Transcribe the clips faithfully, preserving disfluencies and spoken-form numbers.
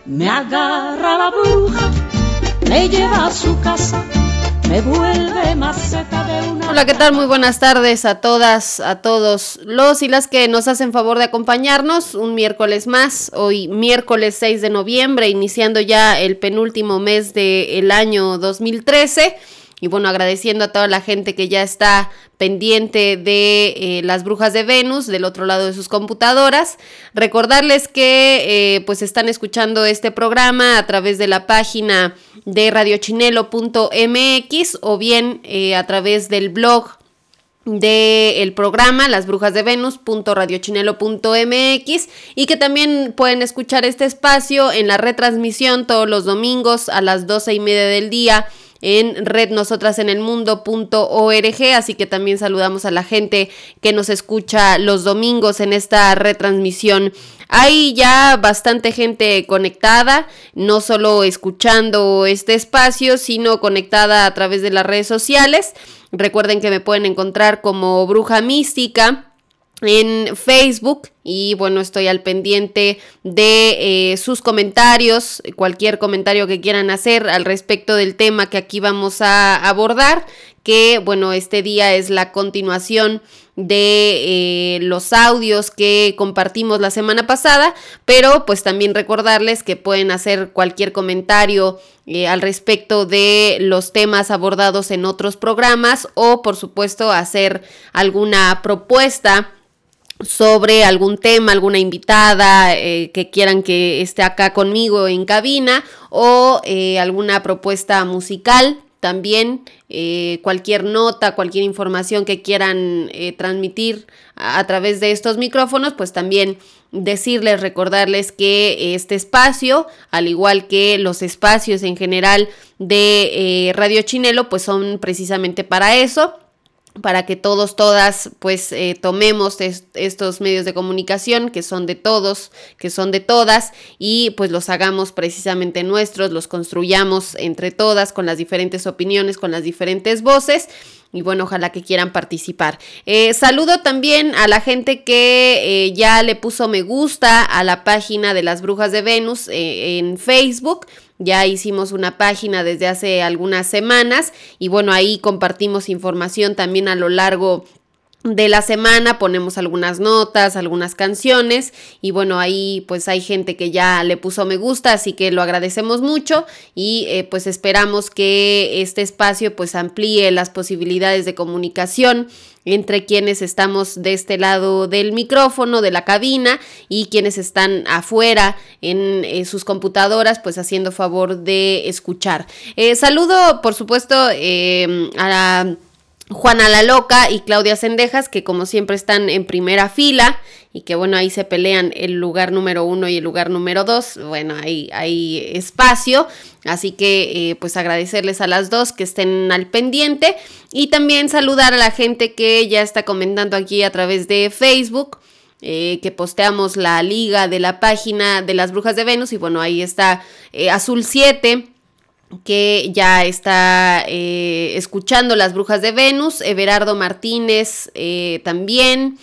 Me agarra la bruja, me lleva a su casa, me vuelve maceta de una... Hola, ¿qué tal? Muy buenas tardes a todas, a todos los y las que nos hacen favor de acompañarnos un miércoles más, hoy miércoles seis de noviembre, iniciando ya el penúltimo mes del año dos mil trece. Y bueno, agradeciendo a toda la gente que ya está pendiente de eh, las brujas de Venus, del otro lado de sus computadoras. Recordarles que eh, pues están escuchando este programa a través de la página de radiochinelo punto m x o bien eh, a través del blog del programa las brujas de venus punto radiochinelo punto m x, y que también pueden escuchar este espacio en la retransmisión todos los domingos a las doce y media del día en red nosotras en el mundo punto org, así que también saludamos a la gente que nos escucha los domingos en esta retransmisión. Hay ya bastante gente conectada, no solo escuchando este espacio, sino conectada a través de las redes sociales. Recuerden que me pueden encontrar como Bruja Mística en Facebook, y bueno, estoy al pendiente de eh, sus comentarios, cualquier comentario que quieran hacer al respecto del tema que aquí vamos a abordar, que bueno, este día es la continuación de eh, los audios que compartimos la semana pasada, pero pues también recordarles que pueden hacer cualquier comentario eh, al respecto de los temas abordados en otros programas, o por supuesto hacer alguna propuesta sobre algún tema, alguna invitada eh, que quieran que esté acá conmigo en cabina, o eh, alguna propuesta musical. También eh, cualquier nota, cualquier información que quieran eh, transmitir a, a través de estos micrófonos, pues también decirles, recordarles que este espacio, al igual que los espacios en general de eh, Radio Chinelo, pues son precisamente para eso, para que todos, todas, pues eh, tomemos est- estos medios de comunicación que son de todos, que son de todas, y pues los hagamos precisamente nuestros, los construyamos entre todas, con las diferentes opiniones, con las diferentes voces. Y bueno, ojalá que quieran participar. Eh, saludo también a la gente que eh, ya le puso me gusta a la página de las Brujas de Venus eh, en Facebook. Ya hicimos una página desde hace algunas semanas y bueno, ahí compartimos información también a lo largo de la semana, ponemos algunas notas, algunas canciones, y bueno, ahí pues hay gente que ya le puso me gusta, así que lo agradecemos mucho, y eh, pues esperamos que este espacio pues amplíe las posibilidades de comunicación entre quienes estamos de este lado del micrófono, de la cabina, y quienes están afuera en eh, sus computadoras, pues haciendo favor de escuchar. Eh, saludo, por supuesto, eh, a la Juana la Loca y Claudia Cendejas, que como siempre están en primera fila y que bueno, ahí se pelean el lugar número uno y el lugar número dos. Bueno, hay, hay espacio, así que eh, pues agradecerles a las dos que estén al pendiente, y también saludar a la gente que ya está comentando aquí a través de Facebook. Eh, que posteamos la liga de la página de las Brujas de Venus, y bueno, ahí está eh, Azul siete, que ya está eh, escuchando las Brujas de Venus. Everardo Martínez eh, también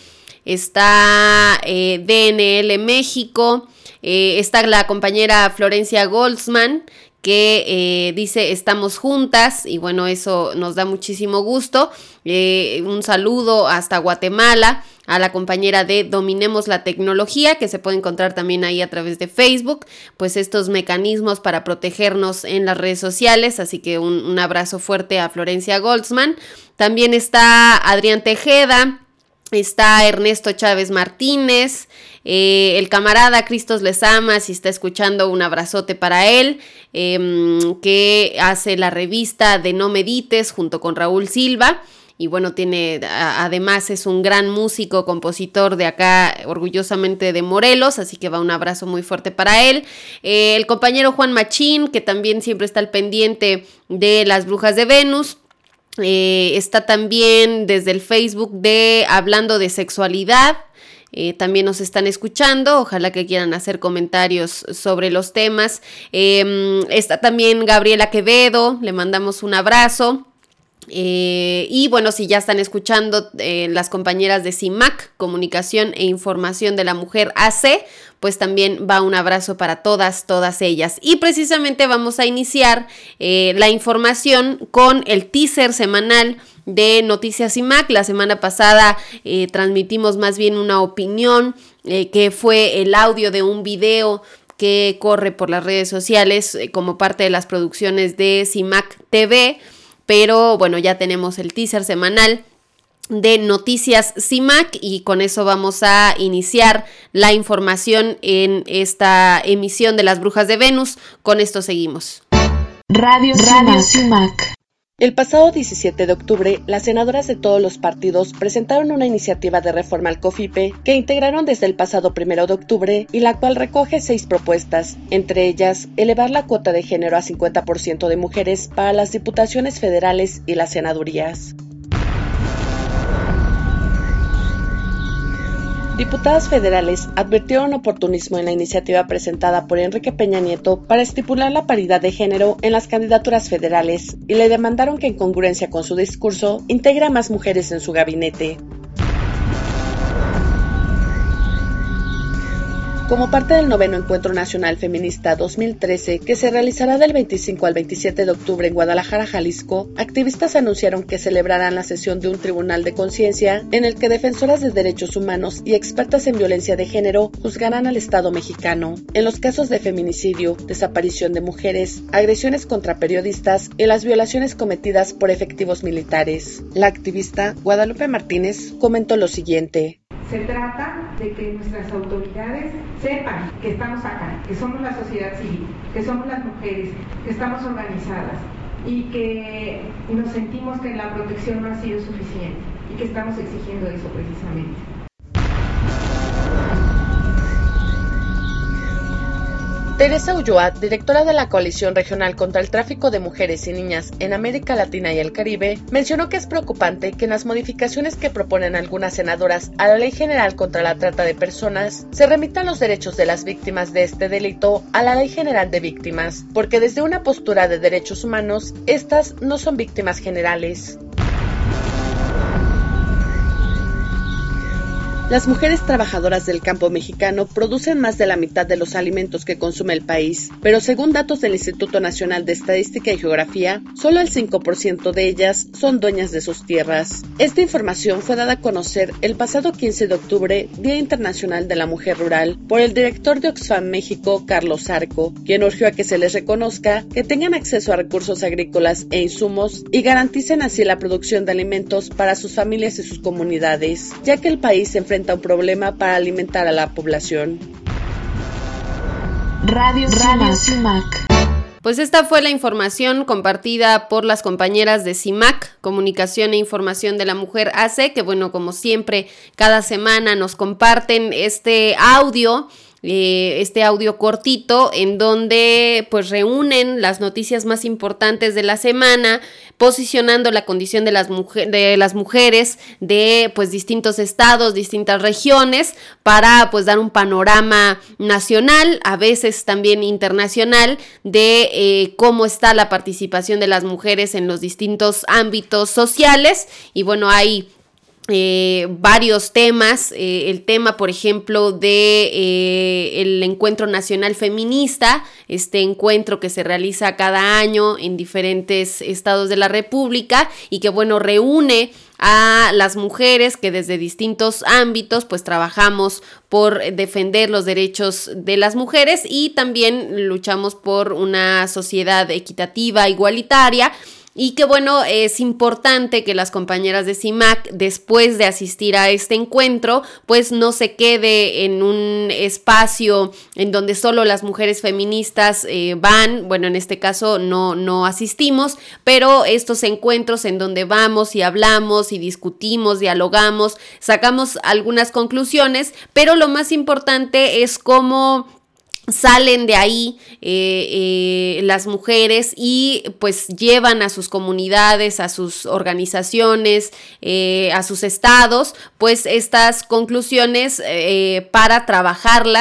está, eh, D N L México, eh, está la compañera Florencia Goldsman, que eh, dice estamos juntas, y bueno, eso nos da muchísimo gusto. Eh, un saludo hasta Guatemala a la compañera de Dominemos la Tecnología, que se puede encontrar también ahí a través de Facebook, pues estos mecanismos para protegernos en las redes sociales, así que un, un abrazo fuerte a Florencia Goldsman. También está Adrián Tejeda, está Ernesto Chávez Martínez, eh, el camarada Cristos les ama, si está escuchando, un abrazote para él, eh, que hace la revista de No Medites junto con Raúl Silva. Y bueno, tiene, a, además es un gran músico, compositor de acá, orgullosamente de Morelos, así que va un abrazo muy fuerte para él. Eh, el compañero Juan Machín, que también siempre está al pendiente de las Brujas de Venus. Eh, está también desde el Facebook de Hablando de Sexualidad. Eh, también nos están escuchando, ojalá que quieran hacer comentarios sobre los temas. Eh, está también Gabriela Quevedo, le mandamos un abrazo. Eh, y bueno, si ya están escuchando eh, las compañeras de CIMAC, Comunicación e Información de la Mujer A C, pues también va un abrazo para todas, todas ellas. Y precisamente vamos a iniciar eh, la información con el teaser semanal de Noticias CIMAC. La semana pasada eh, transmitimos más bien una opinión eh, que fue el audio de un video que corre por las redes sociales eh, como parte de las producciones de CIMAC T V. Pero bueno, ya tenemos el teaser semanal de Noticias CIMAC y con eso vamos a iniciar la información en esta emisión de Las Brujas de Venus. Con esto seguimos. Radio, Radio CIMAC. El pasado diecisiete de octubre, las senadoras de todos los partidos presentaron una iniciativa de reforma al COFIPE que integraron desde el pasado primero de octubre y la cual recoge seis propuestas, entre ellas, elevar la cuota de género a cincuenta por ciento de mujeres para las diputaciones federales y las senadurías. Diputadas federales advirtieron oportunismo en la iniciativa presentada por Enrique Peña Nieto para estipular la paridad de género en las candidaturas federales y le demandaron que en congruencia con su discurso integre a más mujeres en su gabinete. Como parte del noveno Encuentro Nacional Feminista dos mil trece, que se realizará del veinticinco al veintisiete de octubre en Guadalajara, Jalisco, activistas anunciaron que celebrarán la sesión de un tribunal de conciencia en el que defensoras de derechos humanos y expertas en violencia de género juzgarán al Estado mexicano en los casos de feminicidio, desaparición de mujeres, agresiones contra periodistas y las violaciones cometidas por efectivos militares. La activista Guadalupe Martínez comentó lo siguiente. Se trata de que nuestras autoridades sepan que estamos acá, que somos la sociedad civil, que somos las mujeres, que estamos organizadas y que nos sentimos que la protección no ha sido suficiente y que estamos exigiendo eso precisamente. Teresa Ulloa, directora de la Coalición Regional contra el Tráfico de Mujeres y Niñas en América Latina y el Caribe, mencionó que es preocupante que en las modificaciones que proponen algunas senadoras a la Ley General contra la Trata de Personas se remitan los derechos de las víctimas de este delito a la Ley General de Víctimas, porque desde una postura de derechos humanos, estas no son víctimas generales. Las mujeres trabajadoras del campo mexicano producen más de la mitad de los alimentos que consume el país, pero según datos del Instituto Nacional de Estadística y Geografía, solo el cinco por ciento de ellas son dueñas de sus tierras. Esta información fue dada a conocer el pasado quince de octubre, Día Internacional de la Mujer Rural, por el director de Oxfam México, Carlos Arco, quien urgió a que se les reconozca que tengan acceso a recursos agrícolas e insumos y garanticen así la producción de alimentos para sus familias y sus comunidades, ya que el país se enfrenta un problema para alimentar a la población. Radio, Radio CIMAC. Pues esta fue la información compartida por las compañeras de CIMAC, Comunicación e Información de la Mujer A C, que bueno, como siempre, cada semana nos comparten este audio, eh, este audio cortito, en donde pues reúnen las noticias más importantes de la semana, posicionando la condición de las, mujer, de las mujeres de pues distintos estados, distintas regiones, para pues dar un panorama nacional, a veces también internacional, de eh, cómo está la participación de las mujeres en los distintos ámbitos sociales. Y bueno, hay Eh, varios temas, eh, el tema por ejemplo de eh, el Encuentro Nacional Feminista, este encuentro que se realiza cada año en diferentes estados de la República y que bueno, reúne a las mujeres que desde distintos ámbitos pues trabajamos por defender los derechos de las mujeres y también luchamos por una sociedad equitativa, igualitaria. Y que bueno, es importante que las compañeras de CIMAC, después de asistir a este encuentro, pues no se quede en un espacio en donde solo las mujeres feministas eh, van, bueno, en este caso no, no asistimos, pero estos encuentros en donde vamos y hablamos y discutimos, dialogamos, sacamos algunas conclusiones, pero lo más importante es cómo salen de ahí eh, eh, las mujeres y pues llevan a sus comunidades, a sus organizaciones, eh, a sus estados, pues estas conclusiones eh, para trabajarlas,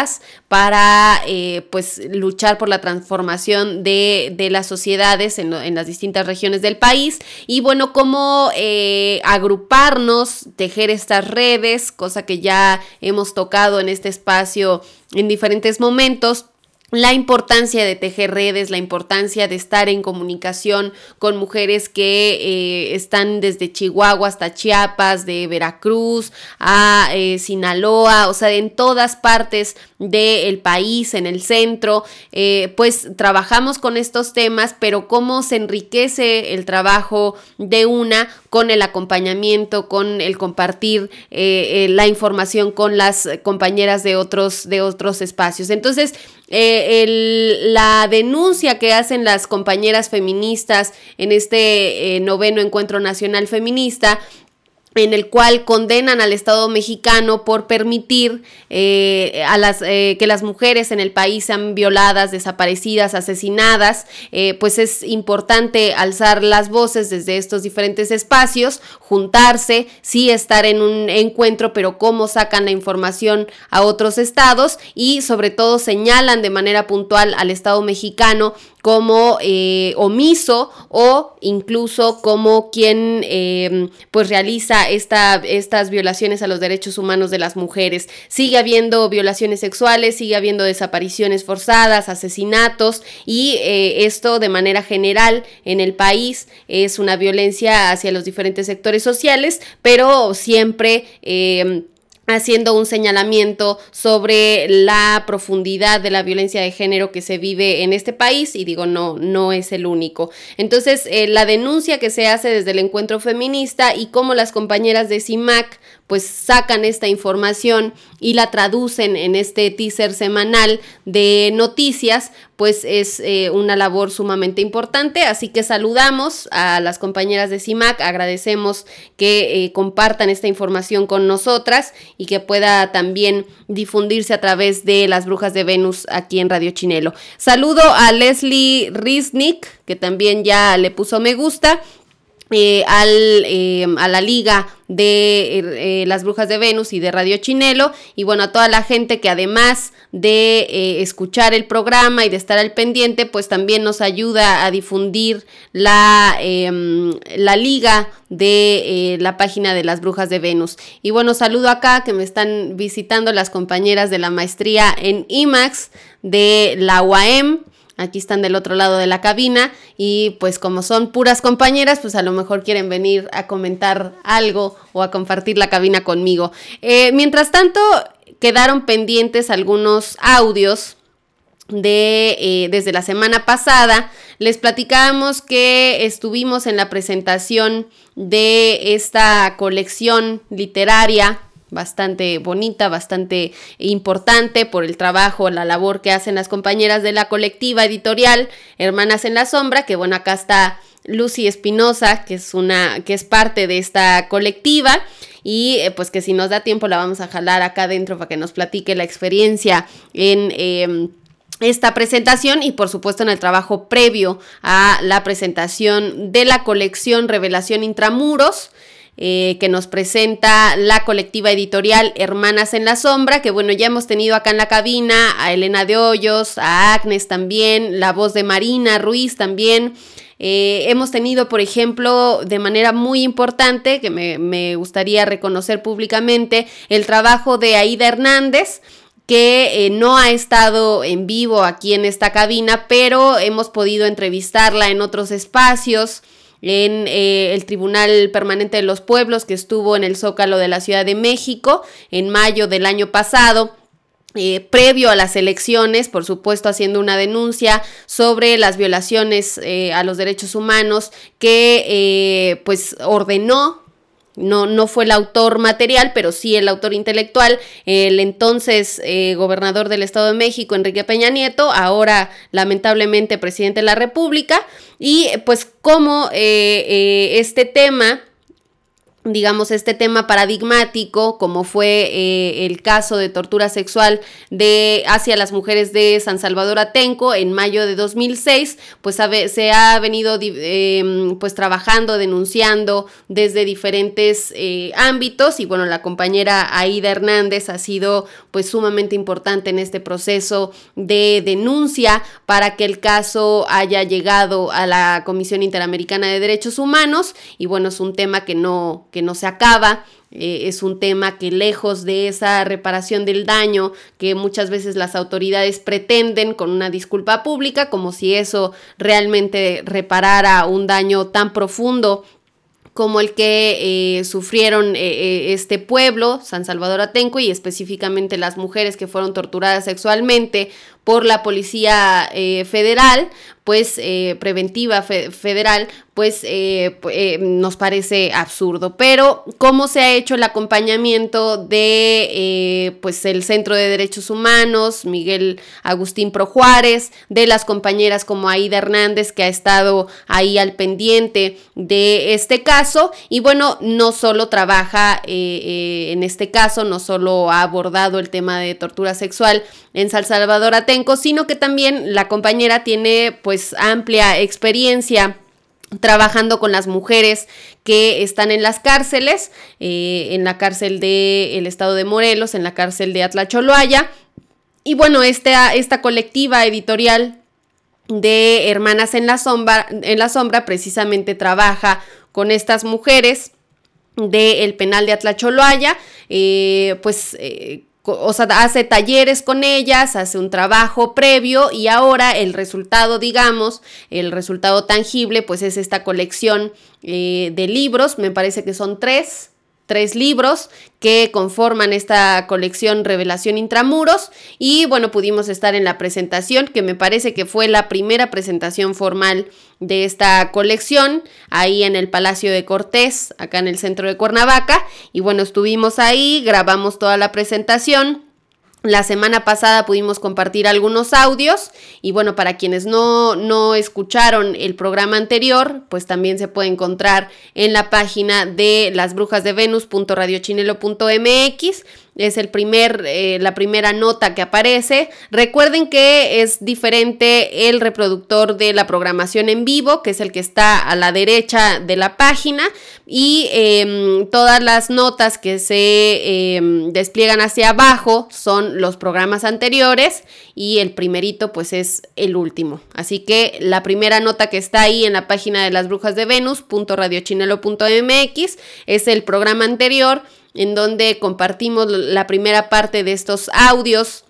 para eh, pues luchar por la transformación de, de las sociedades en, en las distintas regiones del país. Y bueno, cómo eh, agruparnos, tejer estas redes, cosa que ya hemos tocado en este espacio en diferentes momentos. La importancia de tejer redes, la importancia de estar en comunicación con mujeres que eh, están desde Chihuahua hasta Chiapas, de Veracruz a eh, Sinaloa, o sea, en todas partes del país, en el centro, eh, pues trabajamos con estos temas, pero cómo se enriquece el trabajo de una con el acompañamiento, con el compartir eh, eh, la información con las compañeras de otros, de otros espacios. Entonces, Eh, el, la denuncia que hacen las compañeras feministas en este eh, noveno Encuentro Nacional Feminista, en el cual condenan al Estado mexicano por permitir eh, a las, eh, que las mujeres en el país sean violadas, desaparecidas, asesinadas, eh, pues es importante alzar las voces desde estos diferentes espacios, juntarse, sí estar en un encuentro, pero cómo sacan la información a otros estados y sobre todo señalan de manera puntual al Estado mexicano como eh, omiso o incluso como quien eh, pues realiza esta, estas violaciones a los derechos humanos de las mujeres. Sigue habiendo violaciones sexuales, sigue habiendo desapariciones forzadas, asesinatos y eh, esto de manera general en el país es una violencia hacia los diferentes sectores sociales, pero siempre eh, haciendo un señalamiento sobre la profundidad de la violencia de género que se vive en este país, y digo, no, no es el único. Entonces, eh, la denuncia que se hace desde el encuentro feminista y cómo las compañeras de CIMAC pues sacan esta información y la traducen en este teaser semanal de noticias, pues es eh, una labor sumamente importante, así que saludamos a las compañeras de CIMAC, agradecemos que eh, compartan esta información con nosotras y que pueda también difundirse a través de Las Brujas de Venus aquí en Radio Chinelo. Saludo a Leslie Riznik, que también ya le puso me gusta, Eh, al, eh, a la liga de eh, Las Brujas de Venus y de Radio Chinelo, y bueno, a toda la gente que además de eh, escuchar el programa y de estar al pendiente, pues también nos ayuda a difundir la, eh, la liga de eh, la página de Las Brujas de Venus. Y bueno, saludo acá que me están visitando las compañeras de la maestría en I MAX de la U A M. Aquí están del otro lado de la cabina y pues como son puras compañeras, pues a lo mejor quieren venir a comentar algo o a compartir la cabina conmigo. Eh, mientras tanto, quedaron pendientes algunos audios de eh, desde la semana pasada. Les platicábamos que estuvimos en la presentación de esta colección literaria bastante bonita, bastante importante por el trabajo, la labor que hacen las compañeras de la colectiva editorial Hermanas en la Sombra, que bueno, acá está Lucy Espinosa, que es una, que es parte de esta colectiva, y eh, pues que si nos da tiempo la vamos a jalar acá adentro para que nos platique la experiencia en eh, esta presentación y por supuesto en el trabajo previo a la presentación de la colección Revelación Intramuros, Eh, que nos presenta la colectiva editorial Hermanas en la Sombra, que bueno, ya hemos tenido acá en la cabina a Elena de Hoyos, a Agnes también, la voz de Marina Ruiz también. Eh, hemos tenido, por ejemplo, de manera muy importante, que me, me gustaría reconocer públicamente, el trabajo de Aida Hernández, que eh, no ha estado en vivo aquí en esta cabina, pero hemos podido entrevistarla en otros espacios, en eh, el Tribunal Permanente de los Pueblos, que estuvo en el Zócalo de la Ciudad de México en mayo del año pasado, eh, previo a las elecciones, por supuesto haciendo una denuncia sobre las violaciones eh, a los derechos humanos que eh, pues ordenó. No, no fue el autor material, pero sí el autor intelectual, el entonces eh, gobernador del Estado de México, Enrique Peña Nieto, ahora lamentablemente presidente de la República, y pues cómo eh, eh, este tema digamos, este tema paradigmático, como fue eh, el caso de tortura sexual de hacia las mujeres de San Salvador Atenco en mayo de dos mil seis, pues ha, se ha venido eh, pues trabajando, denunciando desde diferentes eh, ámbitos, y bueno, la compañera Aida Hernández ha sido pues sumamente importante en este proceso de denuncia para que el caso haya llegado a la Comisión Interamericana de Derechos Humanos, y bueno, es un tema que no que no se acaba, eh, es un tema que lejos de esa reparación del daño que muchas veces las autoridades pretenden con una disculpa pública, como si eso realmente reparara un daño tan profundo como el que eh, sufrieron eh, este pueblo, San Salvador Atenco, y específicamente las mujeres que fueron torturadas sexualmente por la Policía eh, Federal, pues eh, preventiva fe, federal, pues eh, eh, nos parece absurdo. Pero cómo se ha hecho el acompañamiento de eh, pues el Centro de Derechos Humanos, Miguel Agustín Pro Juárez, de las compañeras como Aida Hernández, que ha estado ahí al pendiente de este caso, y bueno, no solo trabaja eh, eh, en este caso, no solo ha abordado el tema de tortura sexual en San Salvador Atenco, sino que también la compañera tiene pues amplia experiencia trabajando con las mujeres que están en las cárceles, eh, en la cárcel del estado de Morelos, en la cárcel de Atlacholoaya, y bueno, esta, esta colectiva editorial de Hermanas en la Sombra, en la Sombra precisamente trabaja con estas mujeres del penal de Atlacholoaya, eh, pues eh, o sea, hace talleres con ellas, hace un trabajo previo, y ahora el resultado, digamos, el resultado tangible, pues es esta colección eh, de libros, me parece que son tres, tres libros que conforman esta colección Revelación Intramuros, y bueno, pudimos estar en la presentación, que me parece que fue la primera presentación formal de esta colección, ahí en el Palacio de Cortés, acá en el centro de Cuernavaca, y bueno, estuvimos ahí, grabamos toda la presentación. La semana pasada pudimos compartir algunos audios, y bueno, para quienes no, no escucharon el programa anterior, pues también se puede encontrar en la página de las brujas de venus punto radiochinelo punto m x. Es el primer, eh, la primera nota que aparece. Recuerden que es diferente el reproductor de la programación en vivo, que es el que está a la derecha de la página, y eh, todas las notas que se eh, despliegan hacia abajo son los programas anteriores, y el primerito pues es el último. Así que la primera nota que está ahí en la página de las brujas de venus punto radiochinelo punto m x es el programa anterior, en donde compartimos la primera parte de estos audios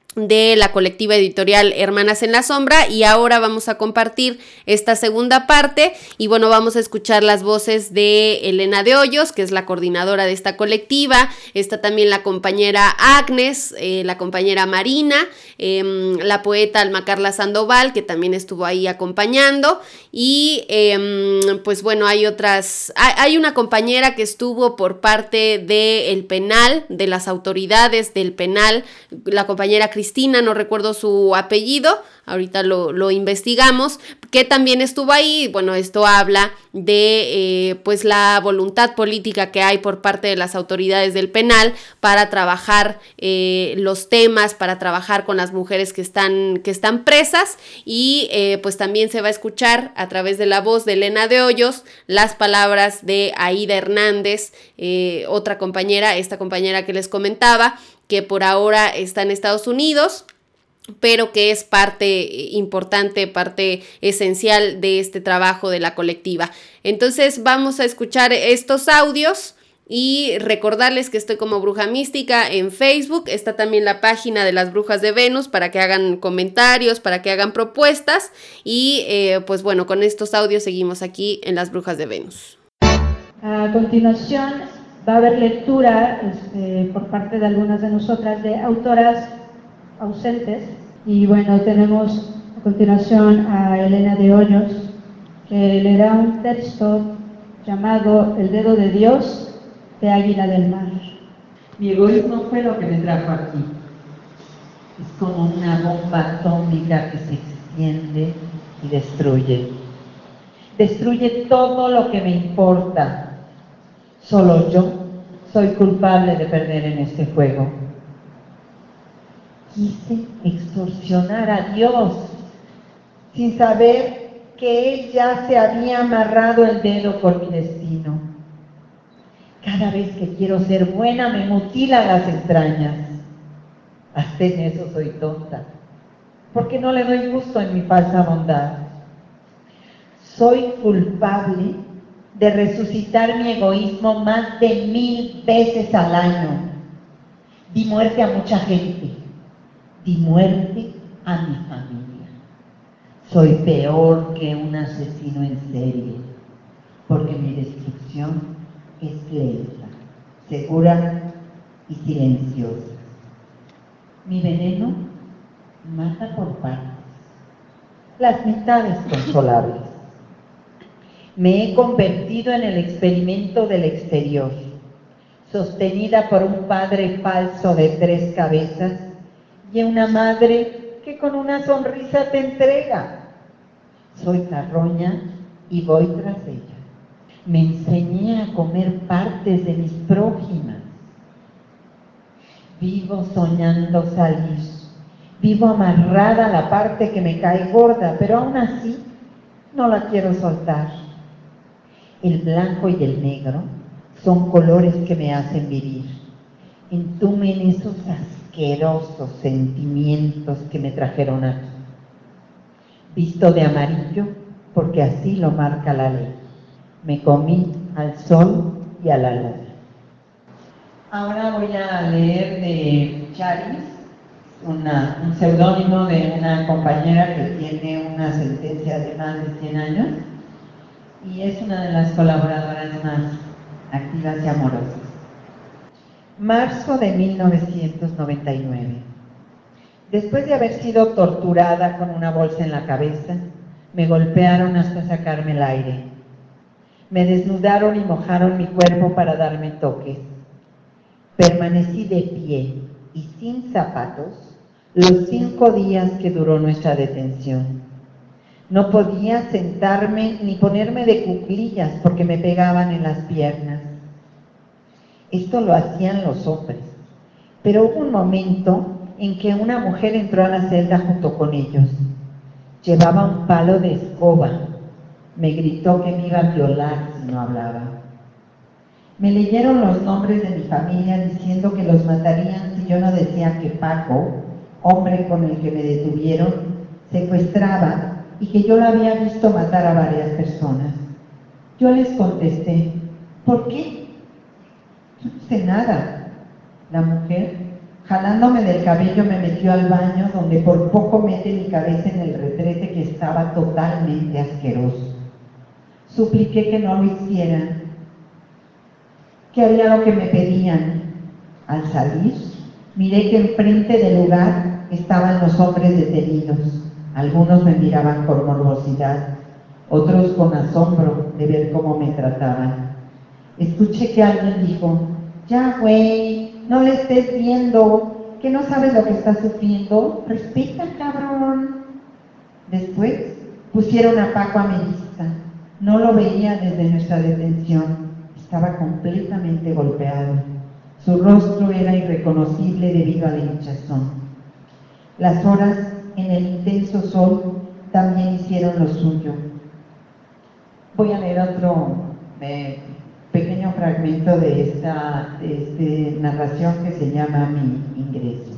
de la colectiva editorial Hermanas en la Sombra, y ahora vamos a compartir esta segunda parte, y bueno, vamos a escuchar las voces de Elena de Hoyos, que es la coordinadora de esta colectiva. Está también la compañera Agnes, eh, la compañera Marina, eh, la poeta Alma Carla Sandoval, que también estuvo ahí acompañando, y eh, pues bueno, hay otras, hay, hay una compañera que estuvo por parte del penal, de las autoridades del penal, la compañera Cristina Cristina, no recuerdo su apellido, ahorita lo, lo investigamos, que también estuvo ahí. Bueno, esto habla de eh, pues la voluntad política que hay por parte de las autoridades del penal para trabajar eh, los temas, para trabajar con las mujeres que están, que están presas, y eh, pues también se va a escuchar a través de la voz de Elena de Hoyos las palabras de Aida Hernández, eh, otra compañera, esta compañera que les comentaba, que por ahora está en Estados Unidos, pero que es parte importante, parte esencial de este trabajo de la colectiva. Entonces vamos a escuchar estos audios y recordarles que estoy como Bruja Mística en Facebook. Está también la página de las Brujas de Venus para que hagan comentarios, para que hagan propuestas, y eh, pues bueno, con estos audios seguimos aquí en las Brujas de Venus. A continuación va a haber lectura este, por parte de algunas de nosotras de autoras ausentes, y bueno, tenemos a continuación a Elena de Hoyos, que leerá un texto llamado El dedo de Dios, de Águila del Mar. Mi egoísmo fue lo que me trajo aquí. Es como una bomba atómica que se extiende y destruye. Destruye todo lo que me importa. Solo yo soy culpable de perder en este juego. Quise extorsionar a Dios sin saber que Él ya se había amarrado el dedo por mi destino. Cada vez que quiero ser buena me mutila las entrañas. Hasta en eso soy tonta, porque no le doy gusto en mi falsa bondad. Soy culpable de resucitar mi egoísmo más de mil veces al año. Di muerte a mucha gente, di muerte a mi familia. Soy peor que un asesino en serie, porque mi destrucción es lenta, segura y silenciosa. Mi veneno mata por partes, las mitades consolables. Me he convertido en el experimento del exterior, sostenida por un padre falso de tres cabezas y una madre que con una sonrisa te entrega. Soy carroña y voy tras ella. Me enseñé a comer partes de mis prójimas. Vivo soñando salir, vivo amarrada a la parte que me cae gorda, pero aún así no la quiero soltar. El blanco y el negro son colores que me hacen vivir. Entumen esos asquerosos sentimientos que me trajeron aquí. Visto de amarillo porque así lo marca la ley. Me comí al sol y a la luna. Ahora voy a leer de Charis, una, un seudónimo de una compañera que tiene una sentencia de más de cien años y es una de las colaboradoras más activas y amorosas. Marzo de mil novecientos noventa y nueve. Después de haber sido torturada con una bolsa en la cabeza, me golpearon hasta sacarme el aire. Me desnudaron y mojaron mi cuerpo para darme toques. Permanecí de pie y sin zapatos los cinco días que duró nuestra detención. No podía sentarme ni ponerme de cuclillas porque me pegaban en las piernas. Esto lo hacían los hombres, pero hubo un momento en que una mujer entró a la celda junto con ellos. Llevaba un palo de escoba. Me gritó que me iba a violar si no hablaba. Me leyeron los nombres de mi familia diciendo que los matarían si yo no decía que Paco, hombre con el que me detuvieron, secuestraba y que yo lo había visto matar a varias personas. Yo les contesté, ¿por qué? Yo no sé nada. La mujer, jalándome del cabello, me metió al baño donde por poco mete mi cabeza en el retrete que estaba totalmente asqueroso. Supliqué que no lo hicieran, que haría lo que me pedían. Al salir, miré que enfrente del lugar estaban los hombres detenidos. Algunos me miraban con morbosidad, otros con asombro de ver cómo me trataban. Escuché que alguien dijo, ya güey, no le estés viendo, que no sabes lo que está sufriendo, respeta, cabrón. Después pusieron a Paco a mi vista. No lo veía desde nuestra detención, estaba completamente golpeado. Su rostro era irreconocible debido a la hinchazón. Las horas en el intenso sol también hicieron lo suyo. Voy a leer otro eh, pequeño fragmento de esta de este narración que se llama Mi ingreso.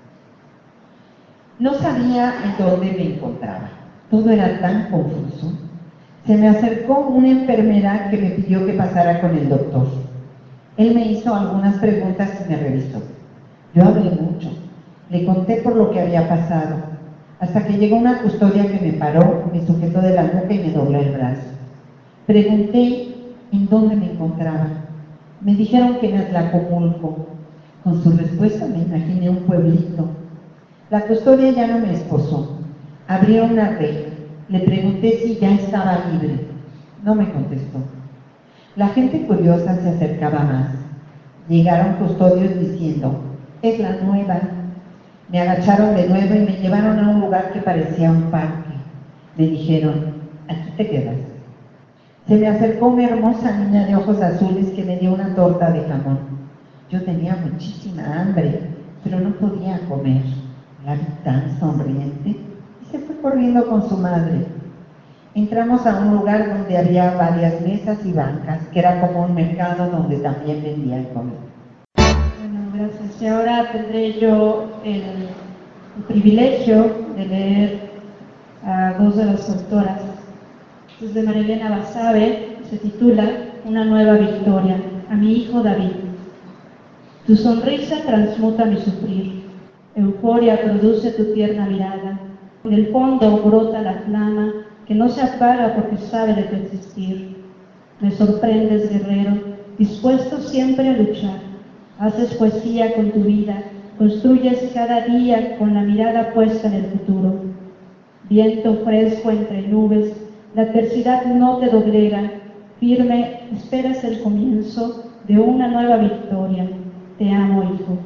No sabía en dónde me encontraba, todo era tan confuso. Se me acercó una enfermera que me pidió que pasara con el doctor. Él me hizo algunas preguntas y me revisó. Yo hablé mucho, le conté por lo que había pasado, hasta que llegó una custodia que me paró, me sujetó de la nuca y me dobló el brazo. Pregunté en dónde me encontraba. Me dijeron que en Atlacomulco. Con su respuesta me imaginé un pueblito. La custodia ya no me esposó. Abrió una reja. Le pregunté si ya estaba libre. No me contestó. La gente curiosa se acercaba más. Llegaron custodios diciendo, es la nueva. Me agacharon de nuevo y me llevaron a un lugar que parecía un parque. Me dijeron, aquí te quedas. Se me acercó una hermosa niña de ojos azules que me dio una torta de jamón. Yo tenía muchísima hambre, pero no podía comer. La vi tan sonriente y se fue corriendo con su madre. Entramos a un lugar donde había varias mesas y bancas, que era como un mercado donde también vendían comida. Bueno, gracias. Y ahora tendré yo el, el privilegio de leer a dos de las autoras. Desde Marilena Basabe, se titula Una nueva victoria, a mi hijo David. Tu sonrisa transmuta mi sufrir, euforia produce tu tierna mirada, en el fondo brota la flama que no se apaga porque sabe de tu existir. Me sorprendes, guerrero, dispuesto siempre a luchar, haces poesía con tu vida, construyes cada día con la mirada puesta en el futuro. Viento fresco entre nubes, la adversidad no te doblega, firme esperas el comienzo de una nueva victoria. Te amo, hijo.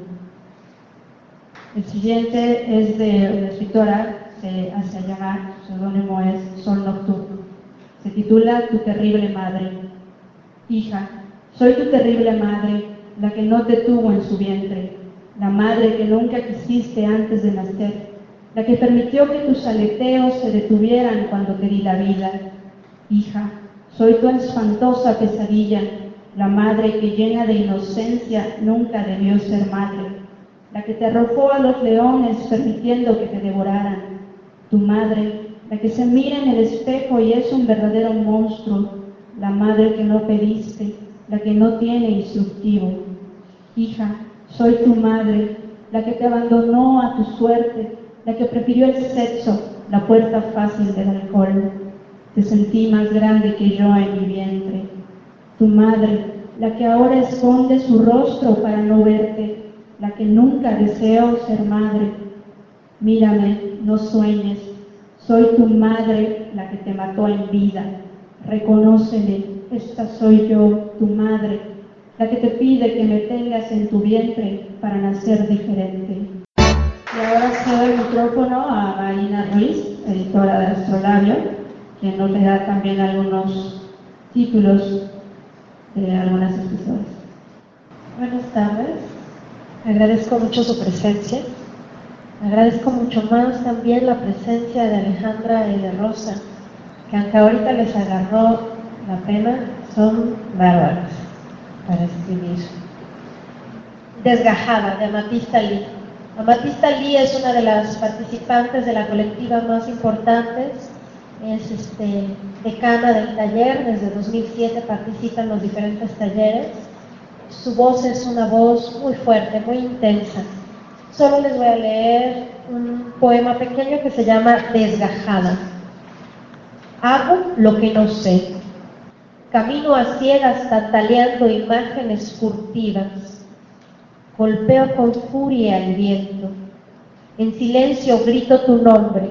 El siguiente es de una escritora, se hace llamar, su seudónimo es Sol Nocturno. Se titula Tu terrible madre. Hija, soy tu terrible madre, la que no te tuvo en su vientre, la madre que nunca quisiste antes de nacer, la que permitió que tus aleteos se detuvieran cuando te di la vida. Hija, soy tu espantosa pesadilla, la madre que llena de inocencia nunca debió ser madre, la que te arrojó a los leones permitiendo que te devoraran. Tu madre, la que se mira en el espejo y es un verdadero monstruo, la madre que no pediste, la que no tiene instructivo. Hija, soy tu madre, la que te abandonó a tu suerte, la que prefirió el sexo, la puerta fácil del alcohol. Te sentí más grande que yo en mi vientre. Tu madre, la que ahora esconde su rostro para no verte, la que nunca deseó ser madre. Mírame, no sueñes, soy tu madre, la que te mató en vida. Reconóceme, esta soy yo, tu madre, la que te pide que me tengas en tu vientre para nacer diferente. Y ahora cedo el micrófono a Marina Ruiz, editora de Astrolabio, que nos le da también algunos títulos de algunas escritoras. Buenas tardes, agradezco mucho su presencia, agradezco mucho más también la presencia de Alejandra y de Rosa, que aunque ahorita les agarró la pena, son bárbaras para escribir. Desgajada, de Amatista Lee. Amatista Lee es una de las participantes de la colectiva más importantes, es este, decana del taller, desde dos mil siete participa en los diferentes talleres. Su voz es una voz muy fuerte, muy intensa. Solo les voy a leer un poema pequeño que se llama Desgajada. Hago lo que no sé. Camino a ciegas tantaleando imágenes furtivas. Golpeo con furia el viento. En silencio grito tu nombre.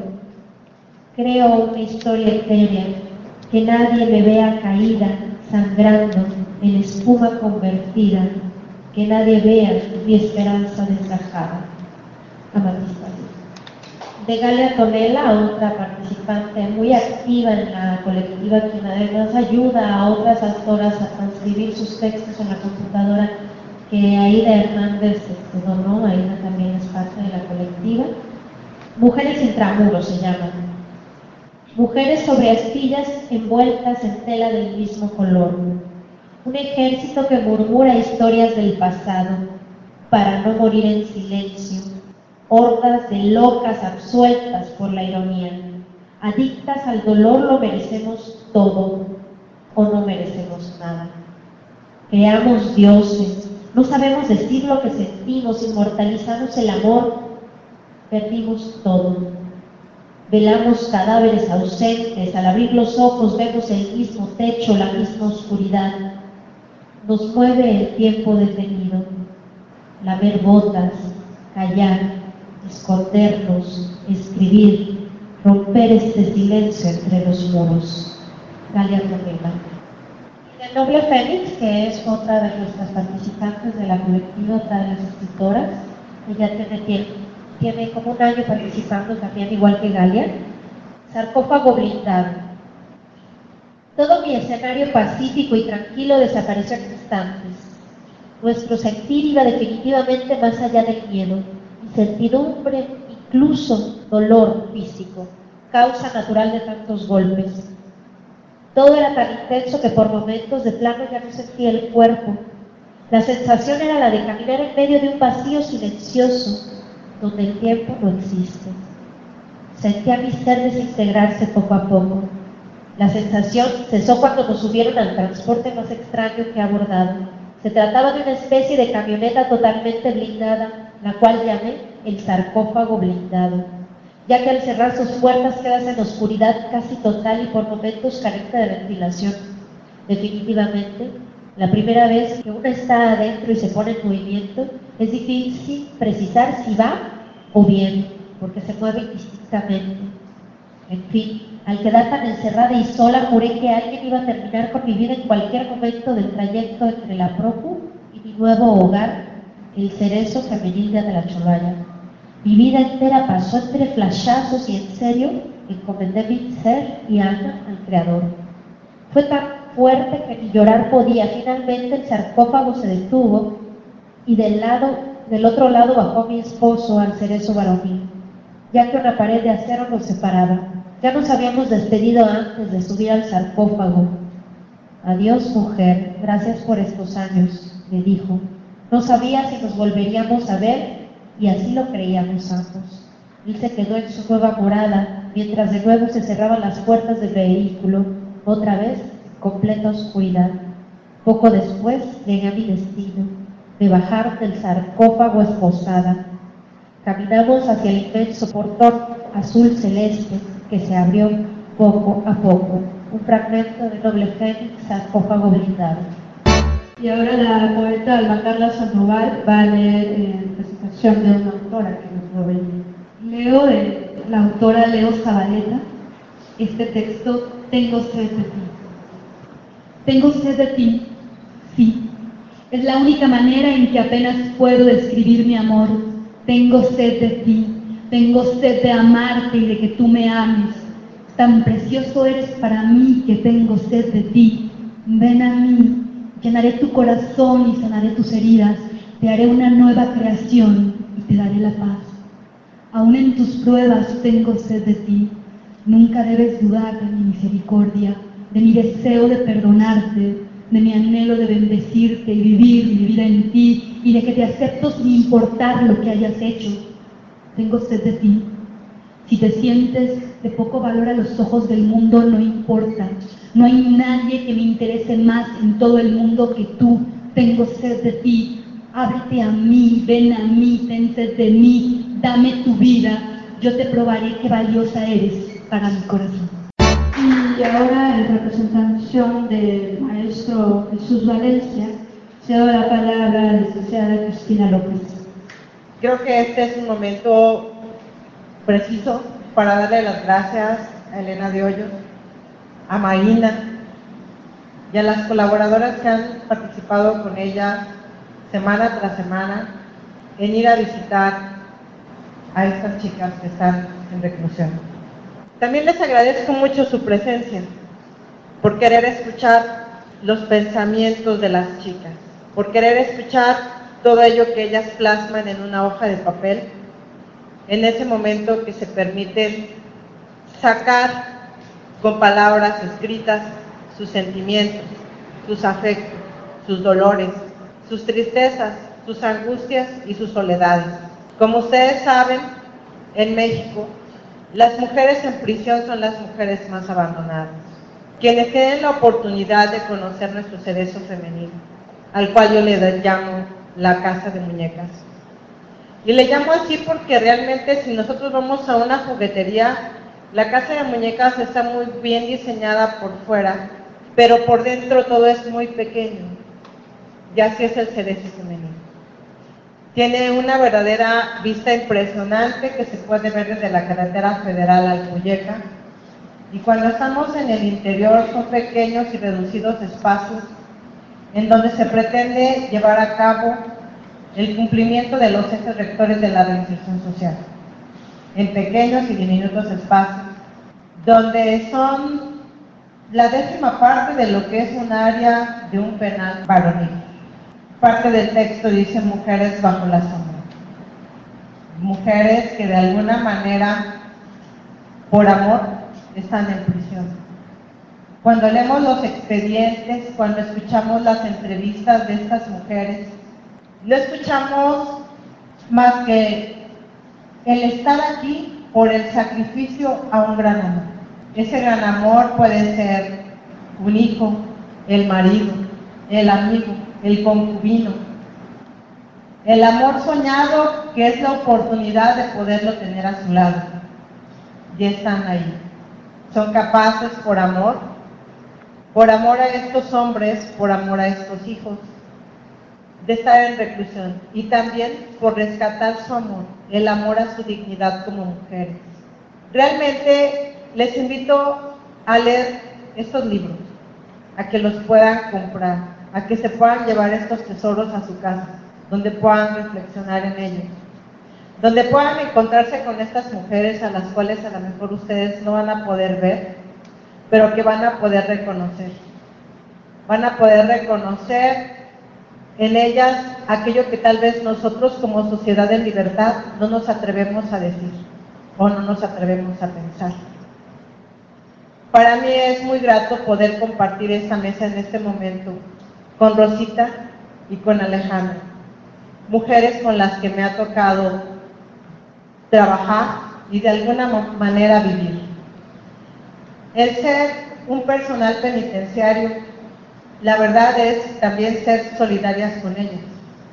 Creo una historia etérea, que nadie me vea caída, sangrando, en espuma convertida, que nadie vea mi esperanza desgajada. Amatista. De Galia Tonela, otra participante muy activa en la colectiva, quien además ayuda a otras autoras a transcribir sus textos en la computadora, que Aida Hernández este, donó. Aida también es parte de la colectiva. Mujeres intramuros se llaman. Mujeres sobre astillas envueltas en tela del mismo color. Un ejército que murmura historias del pasado para no morir en silencio. Hordas de locas absueltas por la ironía. Adictas al dolor lo merecemos todo o no merecemos nada. Creamos dioses, no sabemos decir lo que sentimos, inmortalizamos el amor, perdimos todo. Velamos cadáveres ausentes, al abrir los ojos vemos el mismo techo, la misma oscuridad. Nos mueve el tiempo detenido, lamer botas, callar, escondernos, escribir, romper este silencio entre los muros. Galia Tonela. El Noble Fénix, que es otra de nuestras participantes de la colectiva, otra de las escritoras, ella tiene tiempo. Tiene como un año participando también, igual que Galia. Sarcófago blindado. Todo mi escenario pacífico y tranquilo desapareció en instantes. Nuestro sentir iba definitivamente más allá del miedo, incertidumbre, incluso dolor físico, causa natural de tantos golpes. Todo era tan intenso que por momentos de plano ya no sentía el cuerpo. La sensación era la de caminar en medio de un vacío silencioso, donde el tiempo no existe. Sentía mi ser desintegrarse poco a poco. La sensación cesó cuando nos subieron al transporte más extraño que he abordado. Se trataba de una especie de camioneta totalmente blindada, la cual llamé el sarcófago blindado, ya que al cerrar sus puertas quedas en oscuridad casi total y por momentos carente de ventilación. Definitivamente, la primera vez que uno está adentro y se pone en movimiento, es difícil precisar si va o viene, porque se mueve indistintamente. En fin, al quedar tan encerrada y sola, juré que alguien iba a terminar con mi vida en cualquier momento del trayecto entre la Procu y mi nuevo hogar, el Cerezo Femenil de Atlacholaya. Mi vida entera pasó entre flashazos y en serio encomendé mi ser y alma al Creador. Fue tan fuerte que ni llorar podía. Finalmente el sarcófago se detuvo y del, lado, del otro lado bajó mi esposo al Cerezo varonil, ya que una pared de acero nos separaba. Ya nos habíamos despedido antes de subir al sarcófago. Adiós, mujer, gracias por estos años, me dijo. No sabía si nos volveríamos a ver y así lo creíamos ambos. Él se quedó en su nueva morada, mientras de nuevo se cerraban las puertas del vehículo, otra vez completa oscuridad. Poco después llegué a mi destino. Me bajaron del sarcófago esposada. Caminamos hacia el inmenso portón azul celeste que se abrió poco a poco, un fragmento de Noble Fénix, sarcófago blindado. Y ahora la poeta Alma Carla Sandoval va a leer en presentación de una autora que nos lo venía. Leo de la autora Leo Zabaleta este texto: Tengo sed de ti. Tengo sed de ti, sí. Es la única manera en que apenas puedo describir mi amor. Tengo sed de ti. Tengo sed de amarte y de que tú me ames. Tan precioso eres para mí que tengo sed de ti. Ven a mí, llenaré tu corazón y sanaré tus heridas. Te haré una nueva creación y te daré la paz. Aún en tus pruebas tengo sed de ti. Nunca debes dudar de mi misericordia, de mi deseo de perdonarte, de mi anhelo de bendecirte y vivir mi vida en ti, y de que te acepto sin importar lo que hayas hecho. Tengo sed de ti. Si te sientes de poco valor a los ojos del mundo, no importa. No hay nadie que me interese más en todo el mundo que tú. Tengo sed de ti. Ábrete a mí, ven a mí, ten sed de mí, dame tu vida. Yo te probaré qué valiosa eres para mi corazón. Y ahora, en representación del maestro Jesús Valencia, cedo la palabra a la licenciada Cristina López. Creo que este es un momento preciso para darle las gracias a Elena de Hoyos, a Marina y a las colaboradoras que han participado con ella semana tras semana en ir a visitar a estas chicas que están en reclusión. También les agradezco mucho su presencia, por querer escuchar los pensamientos de las chicas, por querer escuchar todo ello que ellas plasman en una hoja de papel, en ese momento que se permiten sacar con palabras escritas sus sentimientos, sus afectos, sus dolores, sus tristezas, sus angustias y sus soledades. Como ustedes saben, en México, las mujeres en prisión son las mujeres más abandonadas, quienes tienen la oportunidad de conocer nuestro cerezo femenino, al cual yo le llamo la casa de muñecas. Y le llamo así porque realmente si nosotros vamos a una juguetería, la casa de muñecas está muy bien diseñada por fuera, pero por dentro todo es muy pequeño, y así es el cerezo femenino. Tiene una verdadera vista impresionante que se puede ver desde la carretera federal al Alpuyeca, y cuando estamos en el interior son pequeños y reducidos espacios en donde se pretende llevar a cabo el cumplimiento de los ejes rectores de la reinserción social, en pequeños y diminutos espacios, donde son la décima parte de lo que es un área de un penal varonil. Parte del texto dice mujeres bajo la sombra. Mujeres que de alguna manera, por amor, están en prisión. Cuando leemos los expedientes, cuando escuchamos las entrevistas de estas mujeres, no escuchamos más que el estar aquí por el sacrificio a un gran amor. Ese gran amor puede ser un hijo, el marido, el amigo, el concubino, el amor soñado, que es la oportunidad de poderlo tener a su lado. Y están ahí. Son capaces por amor, por amor a estos hombres, por amor a estos hijos, de estar en reclusión, y también por rescatar su amor, el amor a su dignidad como mujeres. Realmente les invito a leer estos libros, a que los puedan comprar, a que se puedan llevar estos tesoros a su casa, donde puedan reflexionar en ellos, donde puedan encontrarse con estas mujeres a las cuales a lo mejor ustedes no van a poder ver, pero que van a poder reconocer. Van a poder reconocer en ellas aquello que tal vez nosotros como sociedad en libertad no nos atrevemos a decir o no nos atrevemos a pensar. Para mí es muy grato poder compartir esta mesa en este momento con Rosita y con Alejandra, mujeres con las que me ha tocado trabajar y de alguna manera vivir. El ser un personal penitenciario, la verdad es también ser solidarias con ellas.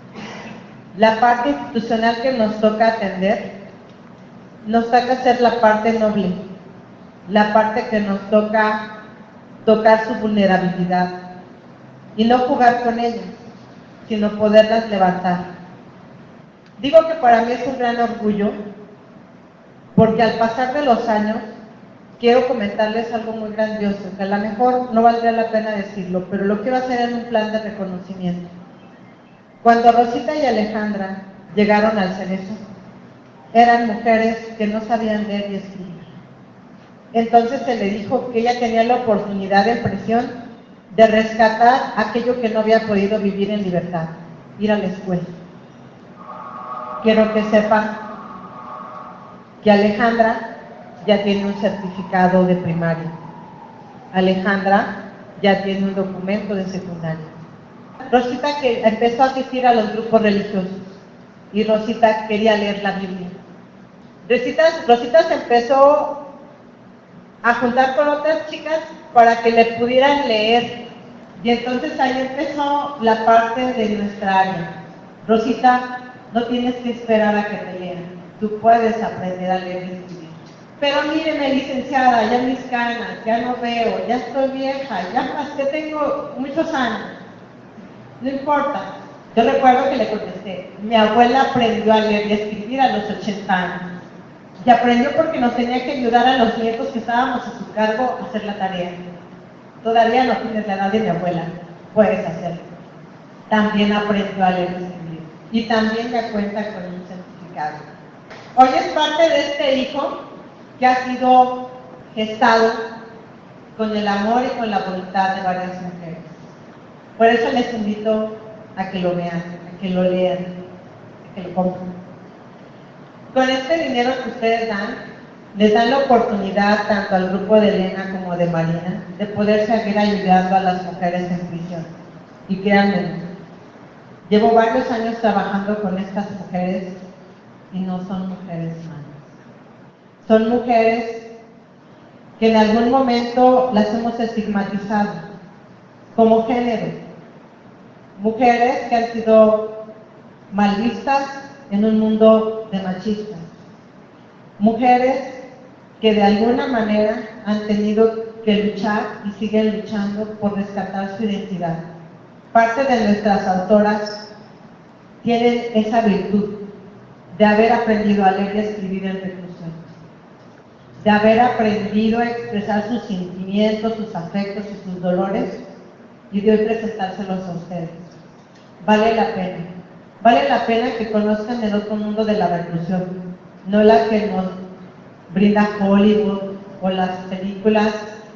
La parte institucional que nos toca atender, nos toca hacer la parte noble, la parte que nos toca tocar su vulnerabilidad y no jugar con ellas, sino poderlas levantar. Digo que para mí es un gran orgullo, porque al pasar de los años, quiero comentarles algo muy grandioso, que a lo mejor no valdría la pena decirlo, pero lo quiero hacer en un plan de reconocimiento. Cuando Rosita y Alejandra llegaron al Cerezo, eran mujeres que no sabían leer y escribir. Entonces se le dijo que ella tenía la oportunidad en prisión de rescatar aquello que no había podido vivir en libertad, ir a la escuela. Quiero que sepan que Alejandra ya tiene un certificado de primaria. Alejandra ya tiene un documento de secundaria. Rosita que empezó a asistir a los grupos religiosos y Rosita quería leer la Biblia. Rosita, Rosita se empezó a juntar con otras chicas para que le pudieran leer, y entonces ahí empezó la parte de nuestra área. Rosita, no tienes que esperar a que te lean, tú puedes aprender a leer y escribir. Pero míreme, licenciada, ya mis canas, ya no veo, ya estoy vieja, ya que tengo muchos años. No importa. Yo recuerdo que le contesté, mi abuela aprendió a leer y a escribir a los ochenta años. Y aprendió porque nos tenía que ayudar a los nietos que estábamos a su cargo a hacer la tarea. Todavía no tienes la edad de mi abuela, puedes hacerlo. También aprendió a leer y escribir. Y también ya cuenta con un certificado. Hoy es parte de este hijo que ha sido gestado con el amor y con la voluntad de varias mujeres. Por eso les invito a que lo vean, a que lo lean, a que lo compren. Con este dinero que ustedes dan, les dan la oportunidad tanto al grupo de Elena como de Marina de poder seguir ayudando a las mujeres en prisión. Y créanme, llevo varios años trabajando con estas mujeres y no son mujeres malas. Son mujeres que en algún momento las hemos estigmatizado como género. Mujeres que han sido mal vistas en un mundo de machistas. Mujeres que de alguna manera han tenido que luchar y siguen luchando por rescatar su identidad. Parte de nuestras autoras tienen esa virtud de haber aprendido a leer y a escribir en reclusión, de haber aprendido a expresar sus sentimientos, sus afectos y sus dolores, y de hoy presentárselos a ustedes. Vale la pena, vale la pena que conozcan el otro mundo de la reclusión, no la que nos brinda Hollywood o las películas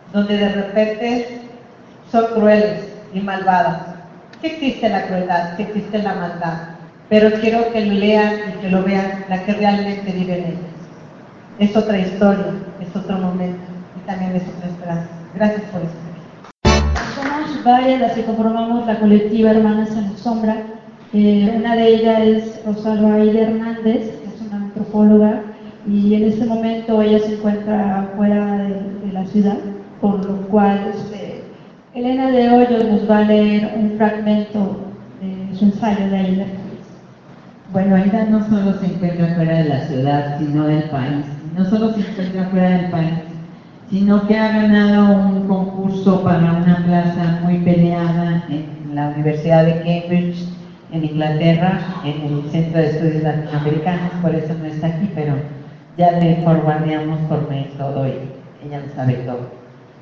donde de repente son crueles y malvadas. Sí existe la crueldad, sí existe la maldad, pero quiero que lo lean y que lo vean la que realmente vive en ellas. Es otra historia, es otro momento y también es otra esperanza. Gracias por estar. Somos varias las que conformamos la colectiva Hermanas en la Sombra. Eh, una de ellas es Rosalba Aide Hernández, que es una antropóloga, y en este momento ella se encuentra fuera de, de la ciudad, por lo cual este, Elena de Hoyos nos va a leer un fragmento de su ensayo de Aida Hernández. Bueno, Aida no solo se encuentra fuera de la ciudad, sino del país. No solo se encuentra fuera del país, sino que ha ganado un concurso para una plaza muy peleada en la Universidad de Cambridge, en Inglaterra, en el Centro de Estudios Latinoamericanos. Por eso no está aquí, pero ya le forwardeamos por mail todo y ella lo sabe todo.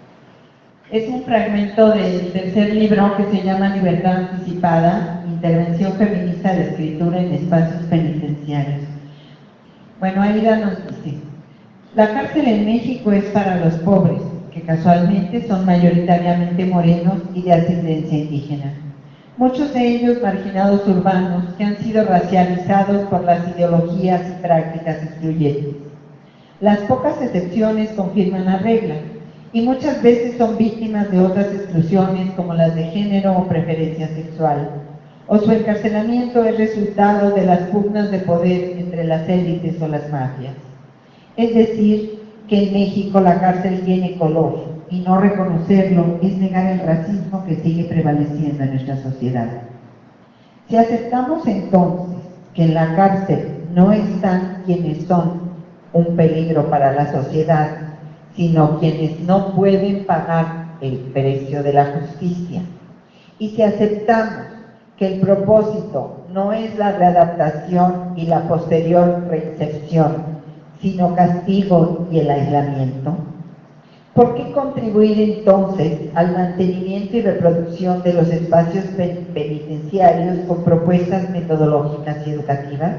Es un fragmento del tercer libro que se llama Libertad Anticipada, Intervención Feminista de Escritura en Espacios Penitenciarios. Bueno, Aida nos dice: la cárcel en México es para los pobres, que casualmente son mayoritariamente morenos y de ascendencia indígena. Muchos de ellos marginados urbanos que han sido racializados por las ideologías y prácticas excluyentes. Las pocas excepciones confirman la regla, y muchas veces son víctimas de otras exclusiones como las de género o preferencia sexual, o su encarcelamiento es resultado de las pugnas de poder entre las élites o las mafias. Es decir, que en México la cárcel tiene color, y no reconocerlo es negar el racismo que sigue prevaleciendo en nuestra sociedad. Si aceptamos entonces que en la cárcel no están quienes son un peligro para la sociedad, sino quienes no pueden pagar el precio de la justicia, y si aceptamos que el propósito no es la readaptación y la posterior reinserción, sino castigo y el aislamiento, ¿por qué contribuir entonces al mantenimiento y reproducción de los espacios penitenciarios con propuestas metodológicas y educativas?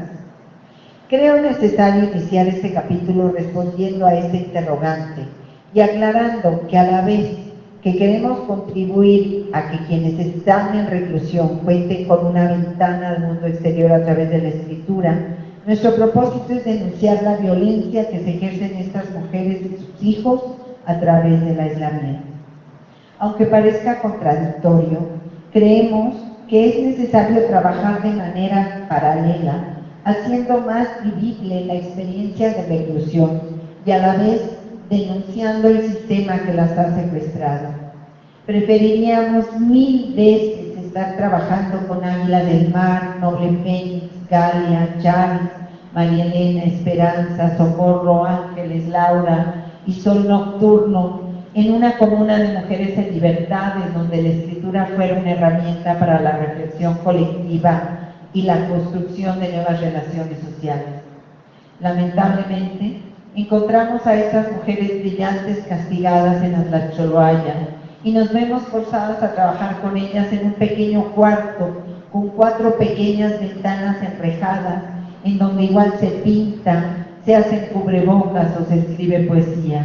Creo necesario iniciar este capítulo respondiendo a este interrogante y aclarando que a la vez que queremos contribuir a que quienes están en reclusión cuenten con una ventana al mundo exterior a través de la escritura, nuestro propósito es denunciar la violencia que se ejercen estas mujeres y sus hijos a través del aislamiento. Aunque parezca contradictorio, creemos que es necesario trabajar de manera paralela, haciendo más vivible la experiencia de reclusión y a la vez denunciando el sistema que las ha secuestrado. Preferiríamos mil veces estar trabajando con Águila del Mar, Noble Fénix, Galia, Chavis, María Elena, Esperanza, Socorro, Ángeles, Laura y Sol Nocturno en una comuna de mujeres en libertades donde la escritura fuera una herramienta para la reflexión colectiva y la construcción de nuevas relaciones sociales. Lamentablemente, encontramos a estas mujeres brillantes castigadas en Atlacholoaya y nos vemos forzadas a trabajar con ellas en un pequeño cuarto con cuatro pequeñas ventanas enrejadas en donde igual se pinta, se hacen cubrebocas o se escribe poesía.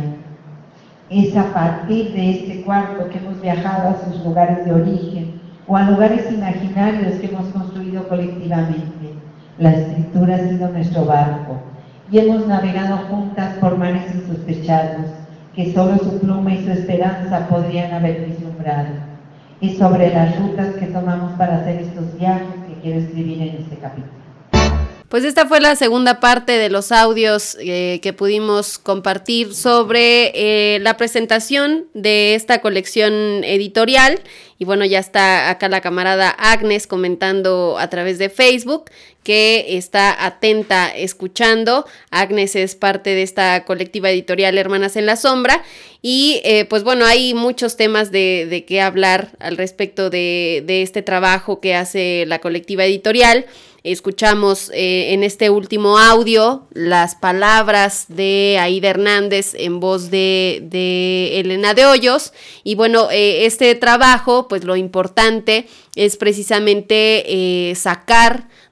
Es a partir de este cuarto que hemos viajado a sus lugares de origen o a lugares imaginarios que hemos construido colectivamente. La escritura ha sido nuestro barco y hemos navegado juntas por mares insospechados que solo su pluma y su esperanza podrían haber vislumbrado. Es sobre las rutas que tomamos para hacer estos viajes que quiero escribir en este capítulo. Pues esta fue la segunda parte de los audios eh, que pudimos compartir sobre eh, la presentación de esta colección editorial. Y bueno, ya está acá la camarada Agnes comentando a través de Facebook que está atenta escuchando. Agnes es parte de esta colectiva editorial Hermanas en la Sombra. Y eh, pues bueno, hay muchos temas de, de qué hablar al respecto de, de este trabajo que hace la colectiva editorial. Escuchamos eh, en este último audio las palabras de Aida Hernández en voz de, de Elena de Hoyos. Y bueno, eh, este trabajo, pues lo importante es precisamente eh, sacar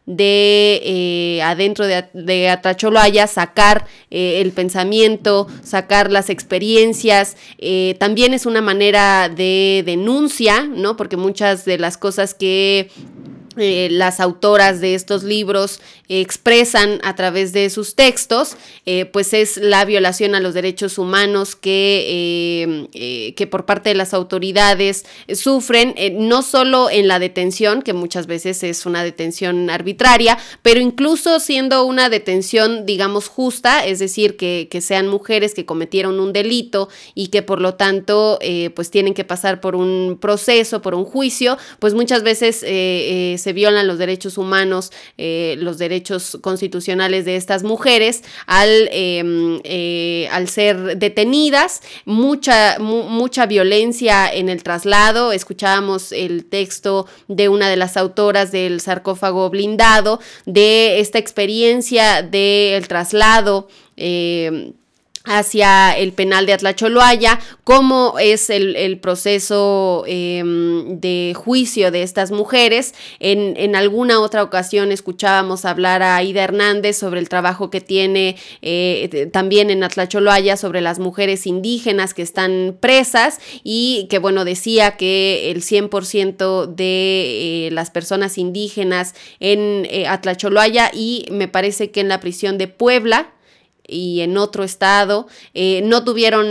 de eh, adentro de, de Atlacholoaya, sacar eh, el pensamiento, sacar las experiencias. Eh, también es una manera de denuncia, ¿no? Porque muchas de las cosas que Eh, las autoras de estos libros eh, expresan a través de sus textos, eh, pues es la violación a los derechos humanos que, eh, eh, que por parte de las autoridades eh, sufren, eh, no solo en la detención, que muchas veces es una detención arbitraria, pero incluso siendo una detención, digamos, justa, es decir, que, que sean mujeres que cometieron un delito y que por lo tanto eh, pues tienen que pasar por un proceso, por un juicio, pues muchas veces eh, eh, se violan los derechos humanos, eh, los derechos constitucionales de estas mujeres al, eh, eh, al ser detenidas, mucha, mu- mucha violencia en el traslado. Escuchábamos el texto de una de las autoras del sarcófago blindado, de esta experiencia del traslado eh, hacia el penal de Atlacholoaya, cómo es el, el proceso eh, de juicio de estas mujeres. En, en alguna otra ocasión escuchábamos hablar a Aida Hernández sobre el trabajo que tiene eh, también en Atlacholoaya sobre las mujeres indígenas que están presas y que, bueno, decía que el cien por ciento de eh, las personas indígenas en eh, Atlacholoaya y me parece que en la prisión de Puebla y en otro estado, eh, no tuvieron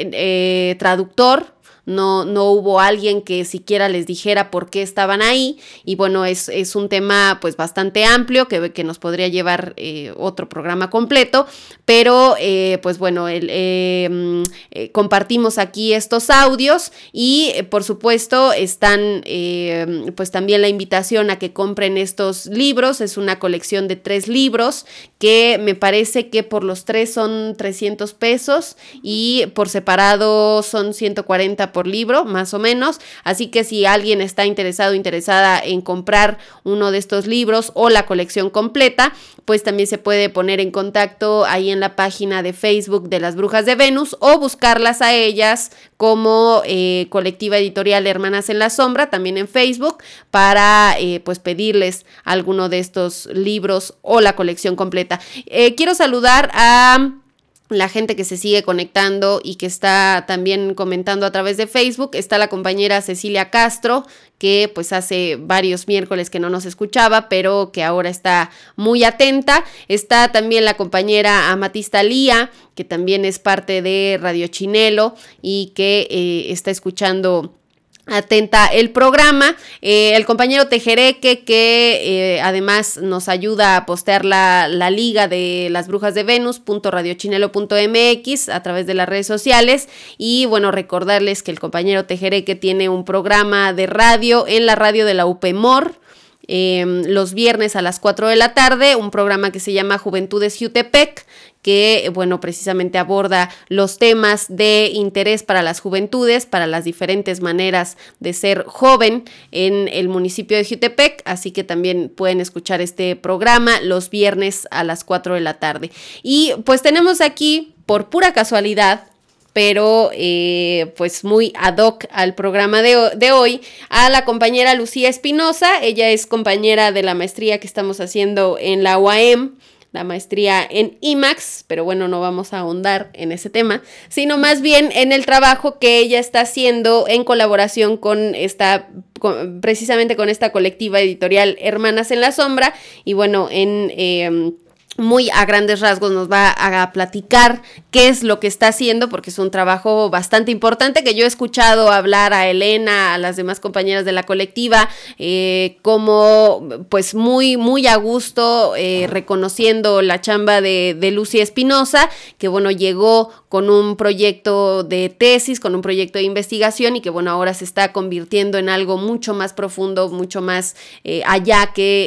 eh, traductor, no, no hubo alguien que siquiera les dijera por qué estaban ahí, y bueno, es, es un tema pues bastante amplio que, que nos podría llevar eh, otro programa completo, pero eh, pues bueno, el, eh, eh, compartimos aquí estos audios y eh, por supuesto están eh, pues también la invitación a que compren estos libros. Es una colección de tres libros que me parece que por los tres son trescientos pesos y por separado son ciento cuarenta por libro, más o menos, así que si alguien está interesado o interesada en comprar uno de estos libros o la colección completa, pues también se puede poner en contacto ahí en la página de Facebook de Las Brujas de Venus o buscarlas a ellas como eh, colectiva editorial Hermanas en la Sombra, también en Facebook, para eh, pues pedirles alguno de estos libros o la colección completa. Eh, quiero saludar a la gente que se sigue conectando y que está también comentando a través de Facebook. Está la compañera Cecilia Castro, que pues hace varios miércoles que no nos escuchaba, pero que ahora está muy atenta. Está también la compañera Amatista Lía, que también es parte de Radio Chinelo y que eh, está escuchando atenta el programa. Eh, el compañero Tejereque, que eh, además nos ayuda a postear la, la liga de las brujas de Venus punto radiochinelo punto m x a través de las redes sociales. Y bueno, recordarles que el compañero Tejereque tiene un programa de radio en la radio de la U P E M O R, eh, los viernes a las cuatro de la tarde, un programa que se llama Juventudes Jutepec, que, bueno, precisamente aborda los temas de interés para las juventudes, para las diferentes maneras de ser joven en el municipio de Jutepec, así que también pueden escuchar este programa los viernes a las cuatro de la tarde. Y pues tenemos aquí, por pura casualidad, pero eh, pues muy ad hoc al programa de, de hoy, a la compañera Lucía Espinosa. Ella es compañera de la maestría que estamos haciendo en la U A M, la maestría en I M A X, pero bueno, no vamos a ahondar en ese tema, sino más bien en el trabajo que ella está haciendo en colaboración con esta, con, precisamente con esta colectiva editorial Hermanas en la Sombra, y bueno, en... Eh, muy a grandes rasgos nos va a platicar qué es lo que está haciendo, porque es un trabajo bastante importante que yo he escuchado hablar a Elena, a las demás compañeras de la colectiva, eh, como pues muy, muy a gusto, eh, reconociendo la chamba de, de Lucía Espinosa, que bueno, llegó con un proyecto de tesis, con un proyecto de investigación y que bueno, ahora se está convirtiendo en algo mucho más profundo, mucho más eh, allá que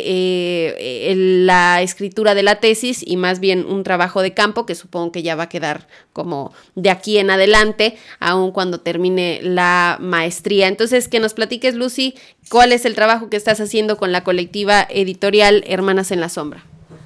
eh, el, la escritura de la tesis, y más bien un trabajo de campo que supongo que ya va a quedar como de aquí en adelante, aun cuando termine la maestría. Entonces, que nos platiques, Lucy, ¿cuál es el trabajo que estás haciendo con la colectiva editorial Hermanas en la Sombra?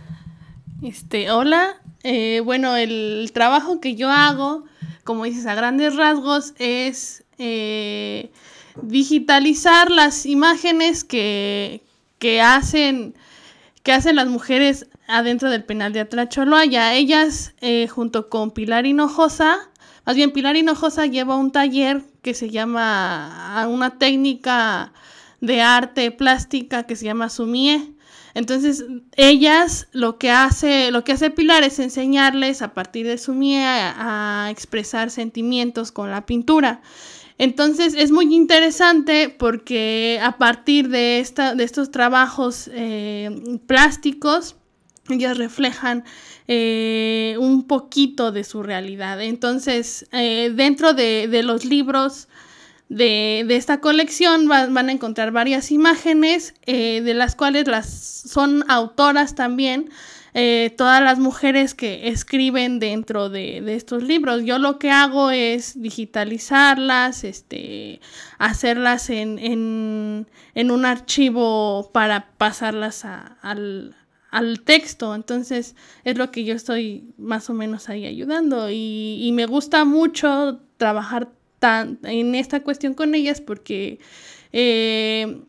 Este, hola, eh, bueno, el trabajo que yo hago, como dices, a grandes rasgos, es eh, digitalizar las imágenes que, que hacen... que hacen las mujeres adentro del penal de Atlacholoaya. Ellas, eh, junto con Pilar Hinojosa, más bien Pilar Hinojosa lleva un taller que se llama, una técnica de arte plástica que se llama Sumie. Entonces, ellas, lo que hace, lo que hace Pilar es enseñarles a partir de Sumie a, a expresar sentimientos con la pintura. Entonces es muy interesante porque a partir de, esta, de estos trabajos eh, plásticos, ellas reflejan eh, un poquito de su realidad. Entonces, eh, dentro de, de los libros de, de esta colección va, van a encontrar varias imágenes, eh, de las cuales las son autoras también. Eh, todas las mujeres que escriben dentro de, de estos libros. Yo lo que hago es digitalizarlas, este, hacerlas en, en, en un archivo para pasarlas a, al, al texto. Entonces es lo que yo estoy más o menos ahí ayudando, y, y me gusta mucho trabajar tan, en esta cuestión con ellas porque eh,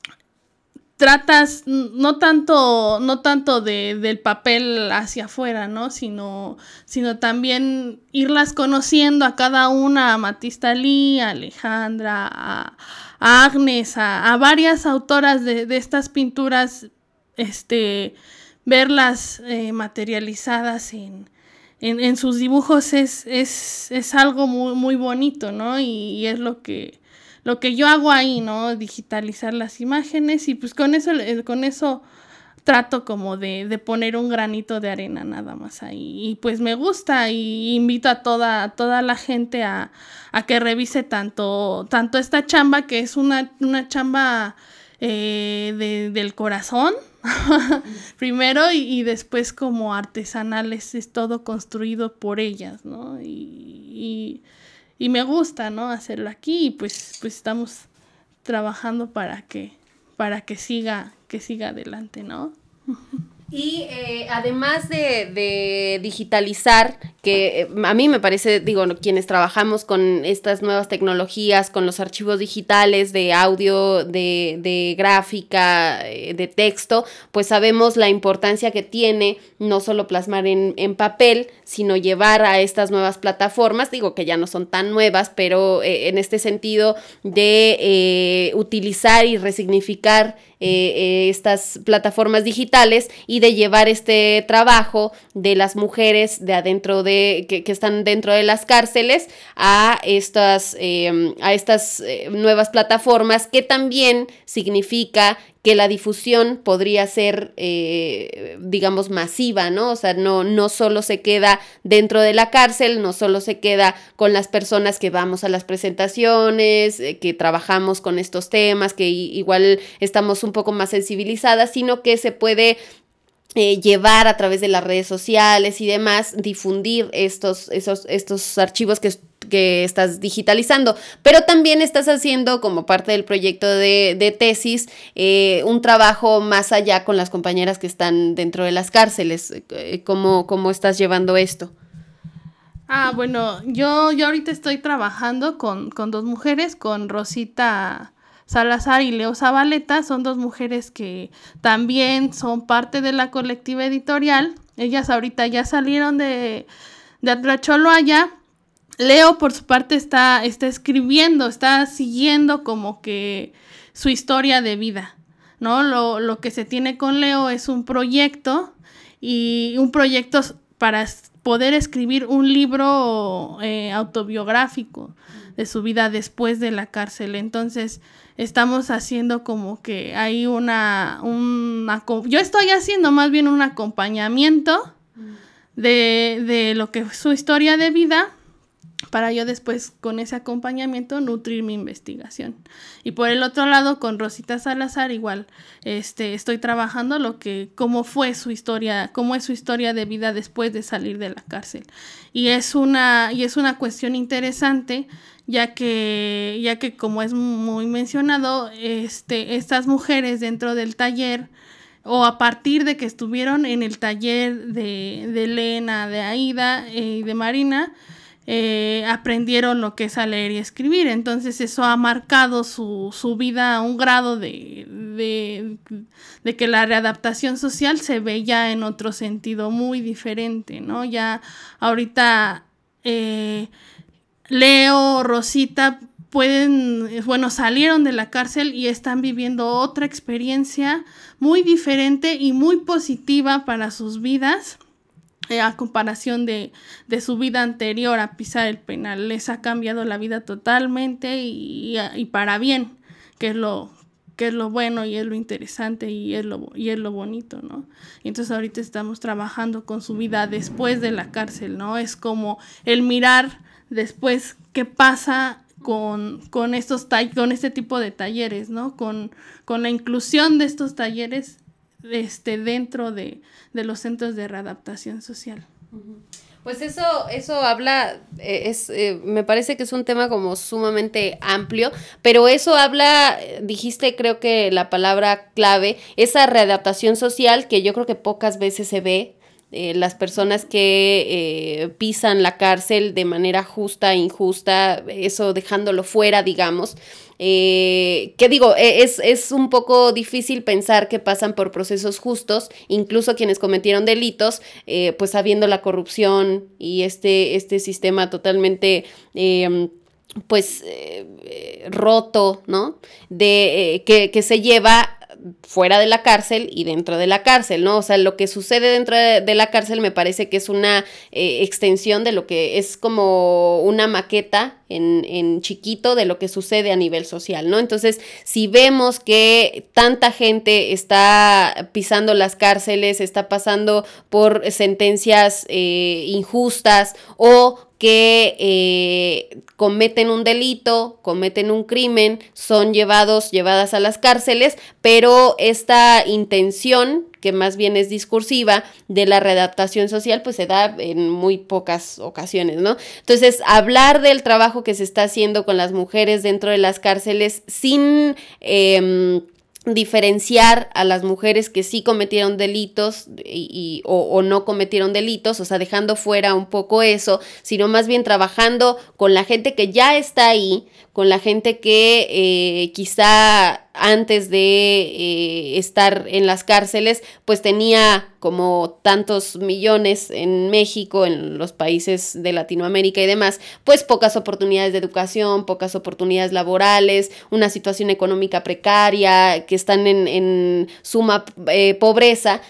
tratas no tanto, no tanto de, del papel hacia afuera, ¿no? Sino, sino también irlas conociendo a cada una, a Matista Lee, a Alejandra, a, a Agnes, a, a varias autoras de, de estas pinturas, este, verlas eh, materializadas en, en, en sus dibujos es, es, es algo muy, muy bonito, ¿no? Y, y es lo que... Lo que yo hago ahí, ¿no? Digitalizar las imágenes, y pues con eso, con eso trato como de, de poner un granito de arena nada más ahí. Y pues me gusta, y invito a toda, a toda la gente a, a que revise tanto, tanto esta chamba, que es una, una chamba eh, de, del corazón, primero, y, y después como artesanal, es, es todo construido por ellas, ¿no? Y... y Y me gusta, ¿no? Hacerlo aquí, y pues, pues estamos trabajando para que, para que siga, que siga adelante, ¿no? Y eh, además de, de digitalizar, que eh, a mí me parece, digo, quienes trabajamos con estas nuevas tecnologías, con los archivos digitales de audio, de, de gráfica, eh, de texto, pues sabemos la importancia que tiene no solo plasmar en, en papel, sino llevar a estas nuevas plataformas, digo que ya no son tan nuevas, pero eh, en este sentido de eh, utilizar y resignificar eh, eh, estas plataformas digitales, y de llevar este trabajo de las mujeres de adentro de, que, que están dentro de las cárceles a estas, eh, a estas eh, nuevas plataformas, que también significa que la difusión podría ser, eh, digamos, masiva, ¿no? O sea, no, no solo se queda dentro de la cárcel, no solo se queda con las personas que vamos a las presentaciones, eh, que trabajamos con estos temas, que i- igual estamos un poco más sensibilizadas, sino que se puede Eh, llevar a través de las redes sociales y demás, difundir estos, esos, estos archivos que, que estás digitalizando, pero también estás haciendo, como parte del proyecto de, de tesis, eh, un trabajo más allá con las compañeras que están dentro de las cárceles. Eh, ¿cómo, cómo estás llevando esto? Ah, bueno, yo, yo ahorita estoy trabajando con, con dos mujeres, con Rosita Salazar y Leo Zabaleta. Son dos mujeres que también son parte de la colectiva editorial. Ellas ahorita ya salieron de, de Atlacholoaya. Leo, por su parte, está, está escribiendo, está siguiendo como que su historia de vida, ¿no? Lo, lo que se tiene con Leo es un proyecto, y un proyecto para poder escribir un libro eh, autobiográfico de su vida después de la cárcel. Entonces, estamos haciendo como que hay una, una... Yo estoy haciendo más bien un acompañamiento de, de lo que es su historia de vida, para yo después, con ese acompañamiento, nutrir mi investigación. Y por el otro lado, con Rosita Salazar, igual, este, estoy trabajando lo que, cómo fue su historia, cómo es su historia de vida después de salir de la cárcel. Y es una, y es una cuestión interesante, ya que, ya que como es muy mencionado, este, estas mujeres dentro del taller, o a partir de que estuvieron en el taller de, de Elena, de Aida y de Marina, eh, aprendieron lo que es a leer y escribir. Entonces eso ha marcado su, su vida a un grado de, de, de que la readaptación social se ve ya en otro sentido muy diferente, ¿no? Ya ahorita eh, Leo, Rosita pueden, bueno, salieron de la cárcel y están viviendo otra experiencia muy diferente y muy positiva para sus vidas, eh, a comparación de, de su vida anterior a pisar el penal. Les ha cambiado la vida totalmente y, y para bien, que es lo que es lo bueno y es lo interesante y es lo, y es lo bonito, ¿no? Y entonces ahorita estamos trabajando con su vida después de la cárcel, ¿no? Es como el mirar después qué pasa con, con, estos ta- con este tipo de talleres, ¿no? Con, con la inclusión de estos talleres este, dentro de, de los centros de readaptación social. Pues eso, eso habla, eh, es, eh, me parece que es un tema como sumamente amplio, pero eso habla, dijiste creo que la palabra clave, esa readaptación social que yo creo que pocas veces se ve. Eh, las personas que eh, pisan la cárcel de manera justa e injusta, eso dejándolo fuera, digamos, eh, que digo, es, es un poco difícil pensar que pasan por procesos justos, incluso quienes cometieron delitos, eh, pues sabiendo la corrupción y este, este sistema totalmente eh, pues eh, roto, ¿no? De eh, que, que se lleva fuera de la cárcel y dentro de la cárcel, ¿no? O sea, lo que sucede dentro de, de la cárcel me parece que es una eh, extensión de lo que es como una maqueta en, en chiquito de lo que sucede a nivel social, ¿no? Entonces, si vemos que tanta gente está pisando las cárceles, está pasando por sentencias eh, injustas o que eh, cometen un delito, cometen un crimen, son llevados, llevadas a las cárceles, pero esta intención, que más bien es discursiva, de la readaptación social, pues se da en muy pocas ocasiones, ¿no? Entonces, hablar del trabajo que se está haciendo con las mujeres dentro de las cárceles sin Eh, diferenciar a las mujeres que sí cometieron delitos y, y, o, o no cometieron delitos, o sea, dejando fuera un poco eso, sino más bien trabajando con la gente que ya está ahí, con la gente que eh, quizá antes de eh, estar en las cárceles, pues tenía como tantos millones en México, en los países de Latinoamérica y demás, pues pocas oportunidades de educación, pocas oportunidades laborales, una situación económica precaria, que están en, en suma eh, pobreza.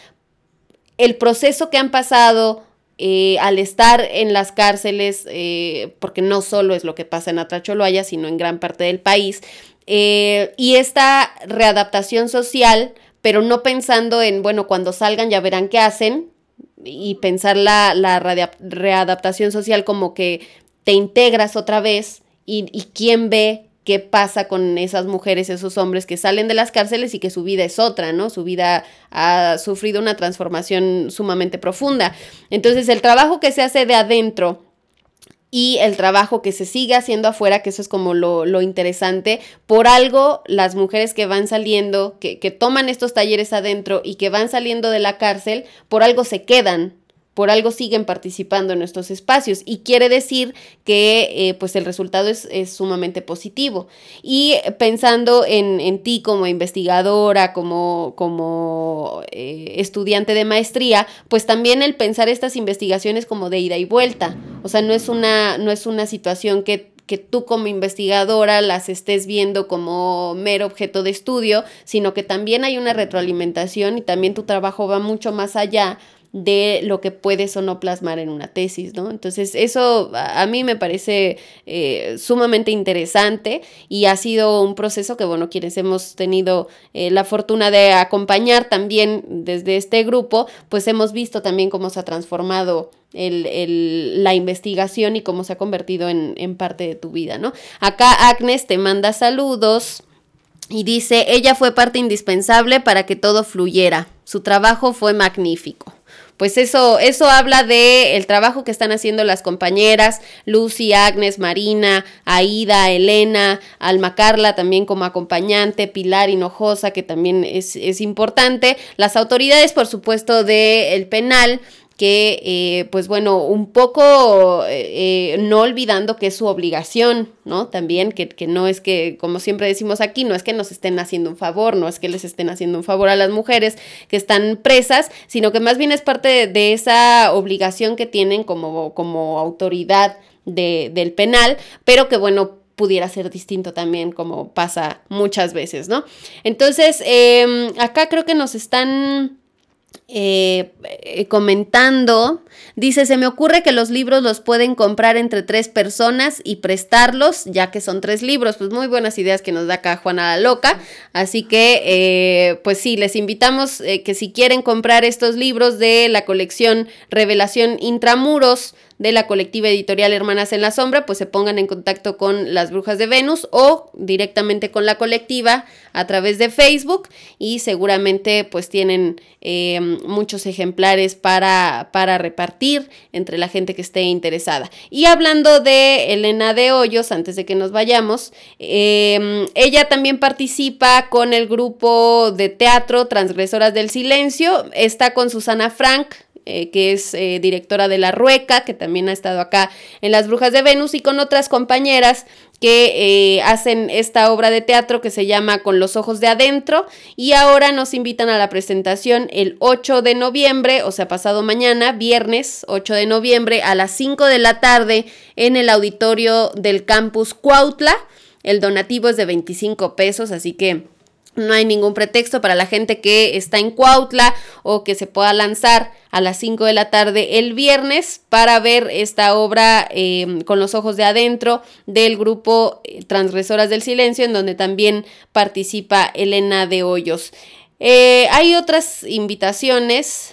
El proceso que han pasado Eh, al estar en las cárceles, eh, porque no solo es lo que pasa en Atracholoaya, sino en gran parte del país, eh, y esta readaptación social, pero no pensando en, bueno, cuando salgan ya verán qué hacen, y pensar la, la readaptación social como que te integras otra vez, y, y quién ve qué pasa con esas mujeres, esos hombres que salen de las cárceles y que su vida es otra, ¿no? Su vida ha sufrido una transformación sumamente profunda. Entonces, el trabajo que se hace de adentro y el trabajo que se sigue haciendo afuera, que eso es como lo, lo interesante, por algo las mujeres que van saliendo, que, que toman estos talleres adentro y que van saliendo de la cárcel, por algo se quedan, por algo siguen participando en nuestros espacios, y quiere decir que eh, pues el resultado es, es sumamente positivo. Y pensando en, en ti como investigadora, como, como eh, estudiante de maestría, pues también el pensar estas investigaciones como de ida y vuelta, o sea, no es una, no es una situación que que tú como investigadora las estés viendo como mero objeto de estudio, sino que también hay una retroalimentación y también tu trabajo va mucho más allá de lo que puedes o no plasmar en una tesis, ¿no? Entonces eso a, a mí me parece eh, sumamente interesante, y ha sido un proceso que, bueno, quienes hemos tenido eh, la fortuna de acompañar también desde este grupo, pues hemos visto también cómo se ha transformado El, el, la investigación y cómo se ha convertido en, en parte de tu vida, ¿no? Acá Agnes te manda saludos y dice: ella fue parte indispensable para que todo fluyera, su trabajo fue magnífico. Pues eso, eso habla de el trabajo que están haciendo las compañeras Lucy, Agnes, Marina, Aida, Elena, Alma Carla también como acompañante, Pilar Hinojosa, que también es, es importante, las autoridades, por supuesto, del penal, que, eh, pues bueno, un poco eh, no olvidando que es su obligación, ¿no? También que, que no es que, como siempre decimos aquí, no es que nos estén haciendo un favor, no es que les estén haciendo un favor a las mujeres que están presas, sino que más bien es parte de, de esa obligación que tienen como, como autoridad de, del penal, pero que bueno, pudiera ser distinto también, como pasa muchas veces, ¿no? Entonces, eh, acá creo que nos están eh, eh, comentando, dice, se me ocurre que los libros los pueden comprar entre tres personas y prestarlos, ya que son tres libros. Pues muy buenas ideas que nos da acá Juana la Loca, así que, eh, pues sí, les invitamos eh, que si quieren comprar estos libros de la colección Revelación Intramuros, de la colectiva editorial Hermanas en la Sombra, pues se pongan en contacto con las Brujas de Venus o directamente con la colectiva a través de Facebook y seguramente pues tienen eh, muchos ejemplares para, para repartir entre la gente que esté interesada. Y hablando de Elena de Hoyos, antes de que nos vayamos, eh, ella también participa con el grupo de teatro Transgresoras del Silencio, está con Susana Frank, Eh, que es eh, directora de La Rueca, que también ha estado acá en Las Brujas de Venus, y con otras compañeras que eh, hacen esta obra de teatro que se llama Con los ojos de adentro, y ahora nos invitan a la presentación el ocho de noviembre, o sea, pasado mañana, viernes ocho de noviembre, a las cinco de la tarde, en el auditorio del campus Cuautla. El donativo es de veinticinco pesos, así que no hay ningún pretexto para la gente que está en Cuautla o que se pueda lanzar a las cinco de la tarde el viernes para ver esta obra eh, Con los ojos de adentro del grupo Transgresoras del Silencio, en donde también participa Elena de Hoyos. Eh, hay otras invitaciones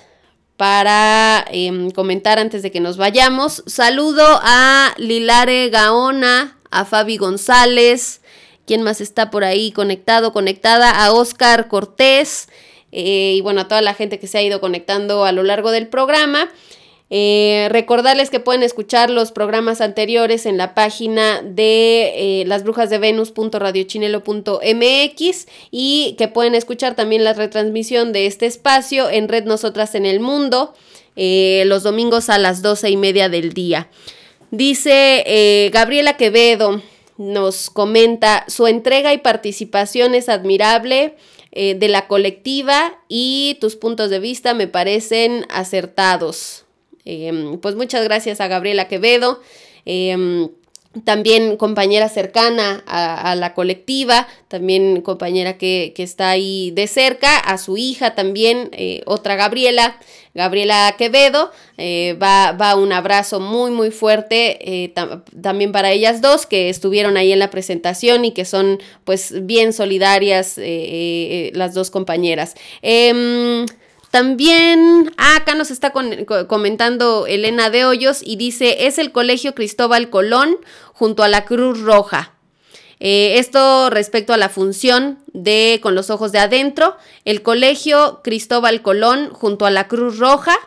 para eh, comentar antes de que nos vayamos. Saludo a Lilare Gaona, a Fabi González. ¿Quién más está por ahí conectado, conectada? A Oscar Cortés eh, y bueno, a toda la gente que se ha ido conectando a lo largo del programa. Eh, recordarles que pueden escuchar los programas anteriores en la página de eh, lasbrujasdevenus punto radiochinelo punto m x y que pueden escuchar también la retransmisión de este espacio en Red Nosotras en el Mundo eh, los domingos a las doce y media del día. Dice eh, Gabriela Quevedo, nos comenta, su entrega y participación es admirable eh, de la colectiva y tus puntos de vista me parecen acertados. Eh, pues muchas gracias a Gabriela Quevedo, eh, también compañera cercana a, a la colectiva, también compañera que, que está ahí de cerca, a su hija también, eh, otra Gabriela, Gabriela Quevedo, eh, va, va un abrazo muy muy fuerte eh, tam- también para ellas dos que estuvieron ahí en la presentación y que son pues bien solidarias eh, eh, las dos compañeras. Eh, También, ah, acá nos está con, co- comentando Elena de Hoyos y dice, es el Colegio Cristóbal Colón junto a la Cruz Roja. Eh, esto respecto a la función de Con los ojos de adentro, el Colegio Cristóbal Colón junto a la Cruz Roja.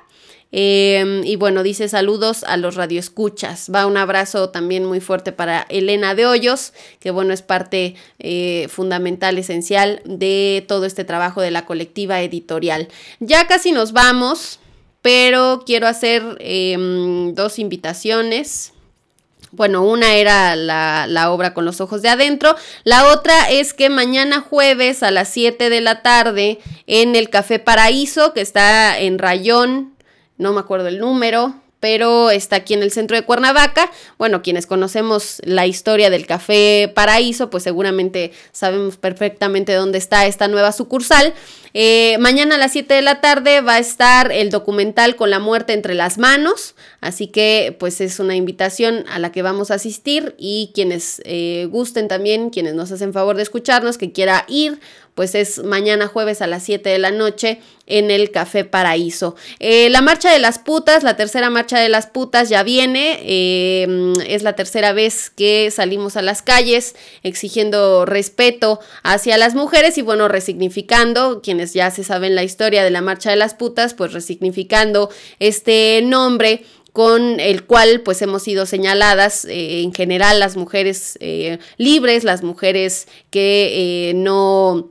Eh, y bueno, dice saludos a los radioescuchas. Va un abrazo también muy fuerte para Elena de Hoyos, que bueno, es parte eh, fundamental, esencial de todo este trabajo de la colectiva editorial. Ya casi nos vamos, pero quiero hacer eh, dos invitaciones. Bueno, una era la, la obra Con los ojos de adentro, la otra es que mañana jueves a las siete de la tarde en el Café Paraíso, que está en Rayón, no me acuerdo el número, pero está aquí en el centro de Cuernavaca. Bueno, quienes conocemos la historia del Café Paraíso, pues seguramente sabemos perfectamente dónde está esta nueva sucursal. Eh, mañana a las siete de la tarde va a estar el documental Con la muerte entre las manos, así que pues es una invitación a la que vamos a asistir y quienes eh, gusten también, quienes nos hacen favor de escucharnos, que quiera ir, pues es mañana jueves a las siete de la noche en el Café Paraíso. Eh, la Marcha de las Putas, la tercera Marcha de las Putas ya viene, eh, es la tercera vez que salimos a las calles exigiendo respeto hacia las mujeres y bueno, resignificando, quienes ya se saben la historia de la Marcha de las Putas, pues resignificando este nombre con el cual pues hemos sido señaladas eh, en general las mujeres eh, libres, las mujeres que eh, no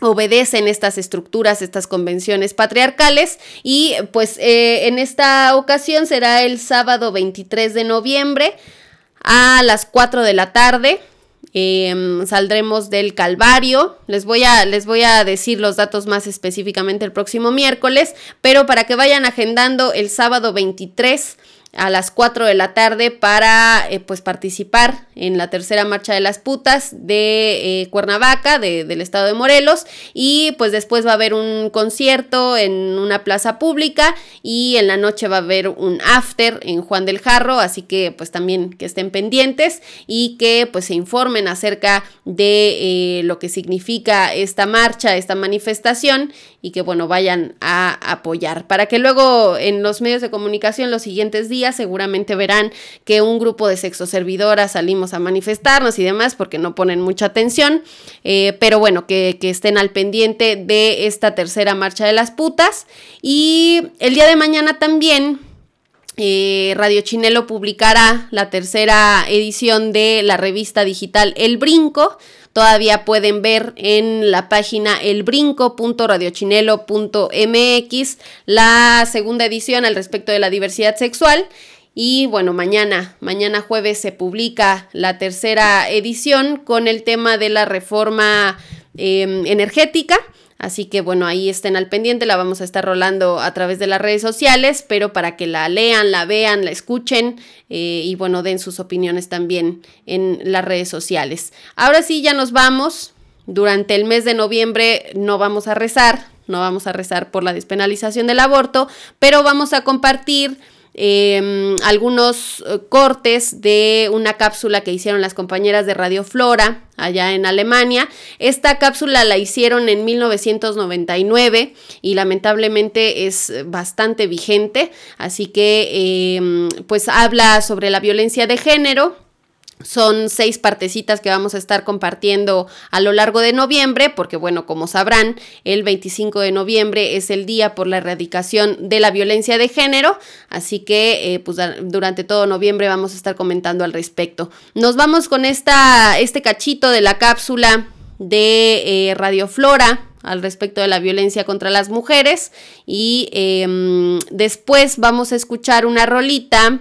obedecen estas estructuras, estas convenciones patriarcales. Y pues eh, en esta ocasión será el sábado veintitrés de noviembre a las cuatro de la tarde. Eh, saldremos del Calvario. Les voy a, les voy a decir los datos más específicamente el próximo miércoles, pero para que vayan agendando el sábado veintitrés a las cuatro de la tarde para eh, pues participar en la tercera marcha de las putas de eh, Cuernavaca, de, del estado de Morelos, y pues después va a haber un concierto en una plaza pública y en la noche va a haber un after en Juan del Jarro, así que pues también que estén pendientes y que pues se informen acerca de eh, lo que significa esta marcha, esta manifestación, y que bueno, vayan a apoyar, para que luego en los medios de comunicación los siguientes días seguramente verán que un grupo de sexoservidoras salimos a manifestarnos y demás, porque no ponen mucha atención, eh, pero bueno, que, que estén al pendiente de esta tercera marcha de las putas. Y el día de mañana también Eh, Radio Chinelo publicará la tercera edición de la revista digital El Brinco. Todavía pueden ver en la página el brinco punto radiochinelo punto m x la segunda edición al respecto de la diversidad sexual. Y bueno, mañana, mañana jueves se publica la tercera edición con el tema de la reforma eh, energética. Así que bueno, ahí estén al pendiente, la vamos a estar rolando a través de las redes sociales, pero para que la lean, la vean, la escuchen eh, y bueno, den sus opiniones también en las redes sociales. Ahora sí, ya nos vamos. Durante el mes de noviembre no vamos a rezar, no vamos a rezar por la despenalización del aborto, pero vamos a compartir Eh, algunos eh, cortes de una cápsula que hicieron las compañeras de Radio Flora allá en Alemania. Esta cápsula la hicieron en mil novecientos noventa y nueve y lamentablemente es bastante vigente, así que eh, pues habla sobre la violencia de género. Son seis partecitas que vamos a estar compartiendo a lo largo de noviembre, porque bueno, como sabrán, el veinticinco de noviembre es el día por la erradicación de la violencia de género, así que eh, pues durante todo noviembre vamos a estar comentando al respecto. Nos vamos con esta, este cachito de la cápsula de eh, Radio Flora al respecto de la violencia contra las mujeres y eh, después vamos a escuchar una rolita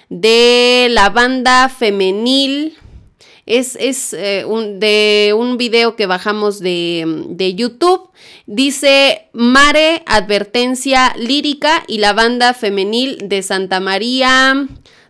de la banda femenil. Es, es eh, un, de un video que bajamos de, de YouTube. Dice Mare Advertencia Lírica y la banda femenil de Santa María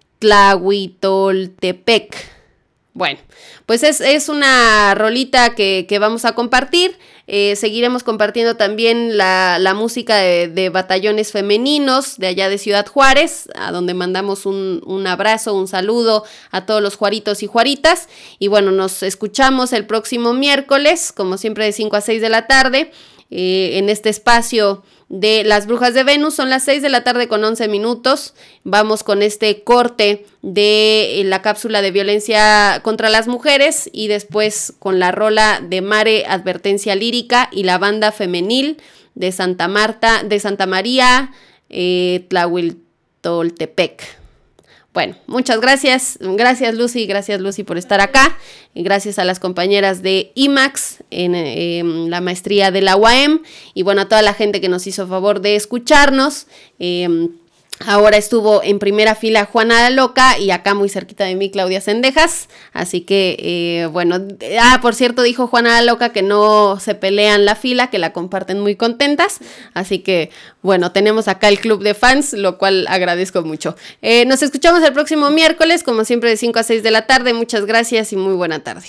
Tlahuitoltepec. Bueno, pues es, es una rolita que, que vamos a compartir. Eh, seguiremos compartiendo también la, la música de, de batallones femeninos de allá de Ciudad Juárez, a donde mandamos un, un abrazo, un saludo a todos los juaritos y juaritas. Y bueno, nos escuchamos el próximo miércoles, como siempre de cinco a seis de la tarde, eh, en este espacio de Las Brujas de Venus. Son las seis de la tarde con once minutos. Vamos con este corte de la cápsula de violencia contra las mujeres y después con la rola de Mare Advertencia Lírica y la banda femenil de Santa Marta, de Santa María eh, Tlahuitoltepec. Bueno, muchas gracias, gracias Lucy, gracias Lucy por estar acá, y gracias a las compañeras de I MAX en, en la maestría de la U A M, y bueno, a toda la gente que nos hizo favor de escucharnos. Eh, ahora estuvo en primera fila Juana la Loca y acá muy cerquita de mí Claudia Cendejas, así que eh, bueno, ah, por cierto dijo Juana la Loca que no se pelean la fila, que la comparten muy contentas, así que bueno, tenemos acá el club de fans, lo cual agradezco mucho. Eh, nos escuchamos el próximo miércoles, como siempre de cinco a seis de la tarde. Muchas gracias y muy buena tarde.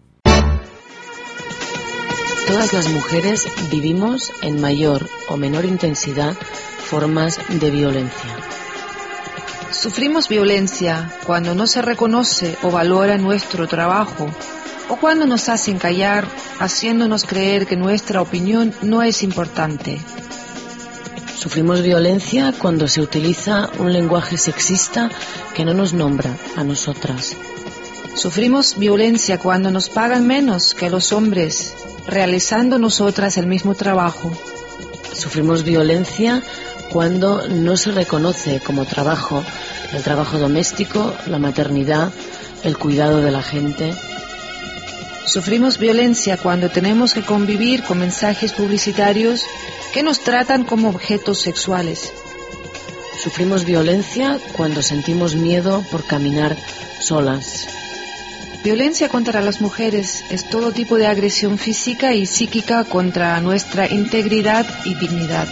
Todas las mujeres vivimos en mayor o menor intensidad formas de violencia. Sufrimos violencia cuando no se reconoce o valora nuestro trabajo o cuando nos hacen callar, haciéndonos creer que nuestra opinión no es importante. Sufrimos violencia cuando se utiliza un lenguaje sexista que no nos nombra a nosotras. Sufrimos violencia cuando nos pagan menos que los hombres, realizando nosotras el mismo trabajo. Sufrimos violencia cuando no se reconoce como trabajo el trabajo doméstico, la maternidad, el cuidado de la gente. Sufrimos violencia cuando tenemos que convivir con mensajes publicitarios que nos tratan como objetos sexuales. Sufrimos violencia cuando sentimos miedo por caminar solas. Violencia contra las mujeres es todo tipo de agresión física y psíquica contra nuestra integridad y dignidad.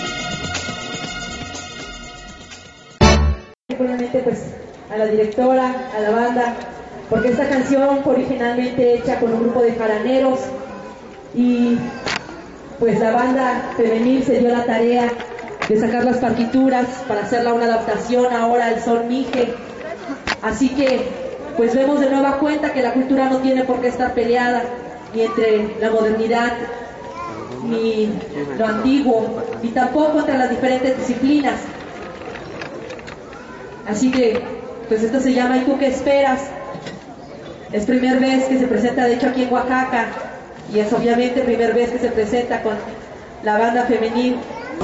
Obviamente pues a la directora, a la banda, porque esta canción fue originalmente hecha con un grupo de jaraneros y pues la banda femenil se dio la tarea de sacar las partituras para hacerla una adaptación ahora al son mije. Así que pues vemos de nueva cuenta que la cultura no tiene por qué estar peleada ni entre la modernidad ni lo antiguo, ni tampoco entre las diferentes disciplinas. Así que pues esto se llama ¿Y tú qué esperas? Es primera vez que se presenta de hecho aquí en Oaxaca y es obviamente primera vez que se presenta con la banda femenil.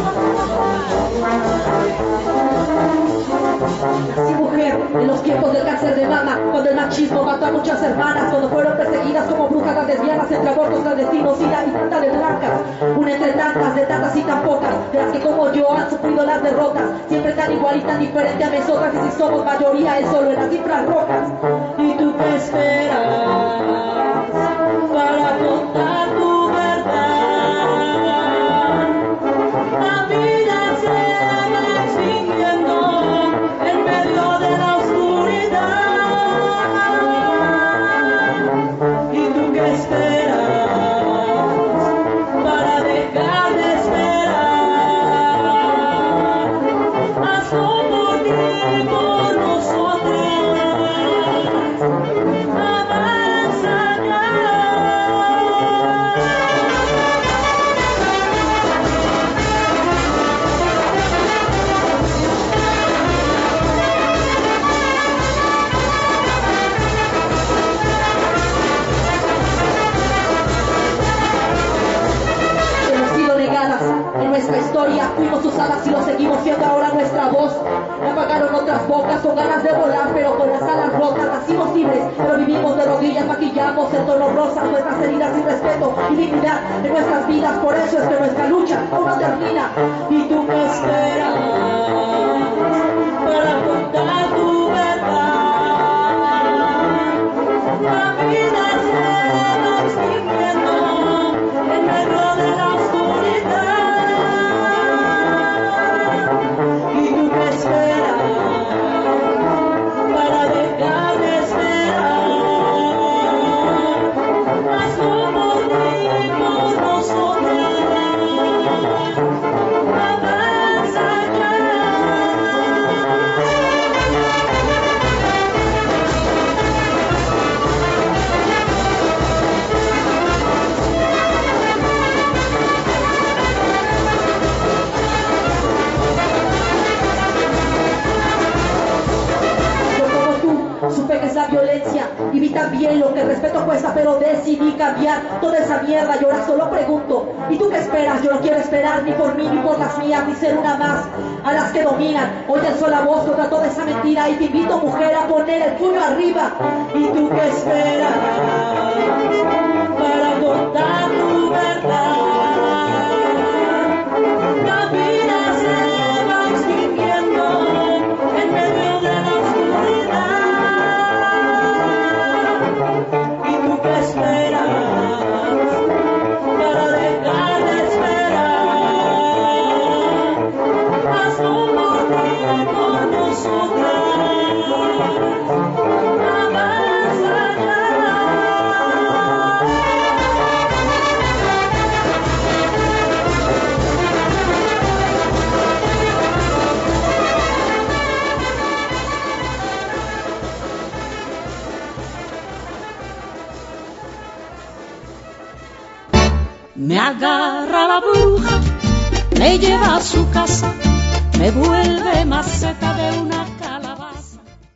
Sí, mujer, en los tiempos del cáncer de mama, cuando el machismo mató a muchas hermanas, cuando fueron perseguidas como brujas las lesbianas entre abortos clandestinos y la y tanta de blancas, una entre tantas, de tantas y tan pocas, de las que como yo han sufrido las derrotas, siempre tan igual y tan diferente a nosotras, que si somos mayoría es solo en las cifras rojas. ¿Y tú qué esperas para contar tu verdad? La vida se va extinguiendo en medio de la oscuridad. ¿Y tú qué esperas para dejar de esperar? Hazlo por ti y por nosotras. Avanza ya. En nuestra historia fuimos usadas y lo seguimos siendo ahora nuestra voz. Me apagaron otras bocas con ganas de volar, pero con las alas rotas. Nacimos libres, pero vivimos de rodillas, maquillamos el tono rosa, nuestras heridas sin respeto y dignidad en nuestras vidas. Por eso es que nuestra lucha aún no termina. ¿Y tú qué esperas para contar tu verdad? La vida se va extinguiendo en medio de la oscuridad. ¿Y tú qué esperas para dejar de esperar? Hazlo por ti y por nosotras. Avanza ya. Supe que es la violencia y vi también lo que el respeto cuesta, pero decidí cambiar toda esa mierda y ahora solo pregunto, ¿y tú qué esperas? Yo no quiero esperar ni por mí ni por las mías, ni ser una más a las que dominan. Hoy alzo la voz contra toda esa mentira y te invito, mujer, a poner el puño arriba. ¿Y tú qué esperas para contar tu verdad? La vida se va extinguiendo en medio de la oscuridad. ¿Y tú qué esperas para dejar de esperar? Hazlo por ti y por nosotras. Avanza ya. Me agarra la bruja, me lleva a su casa, me vuelve maceta de una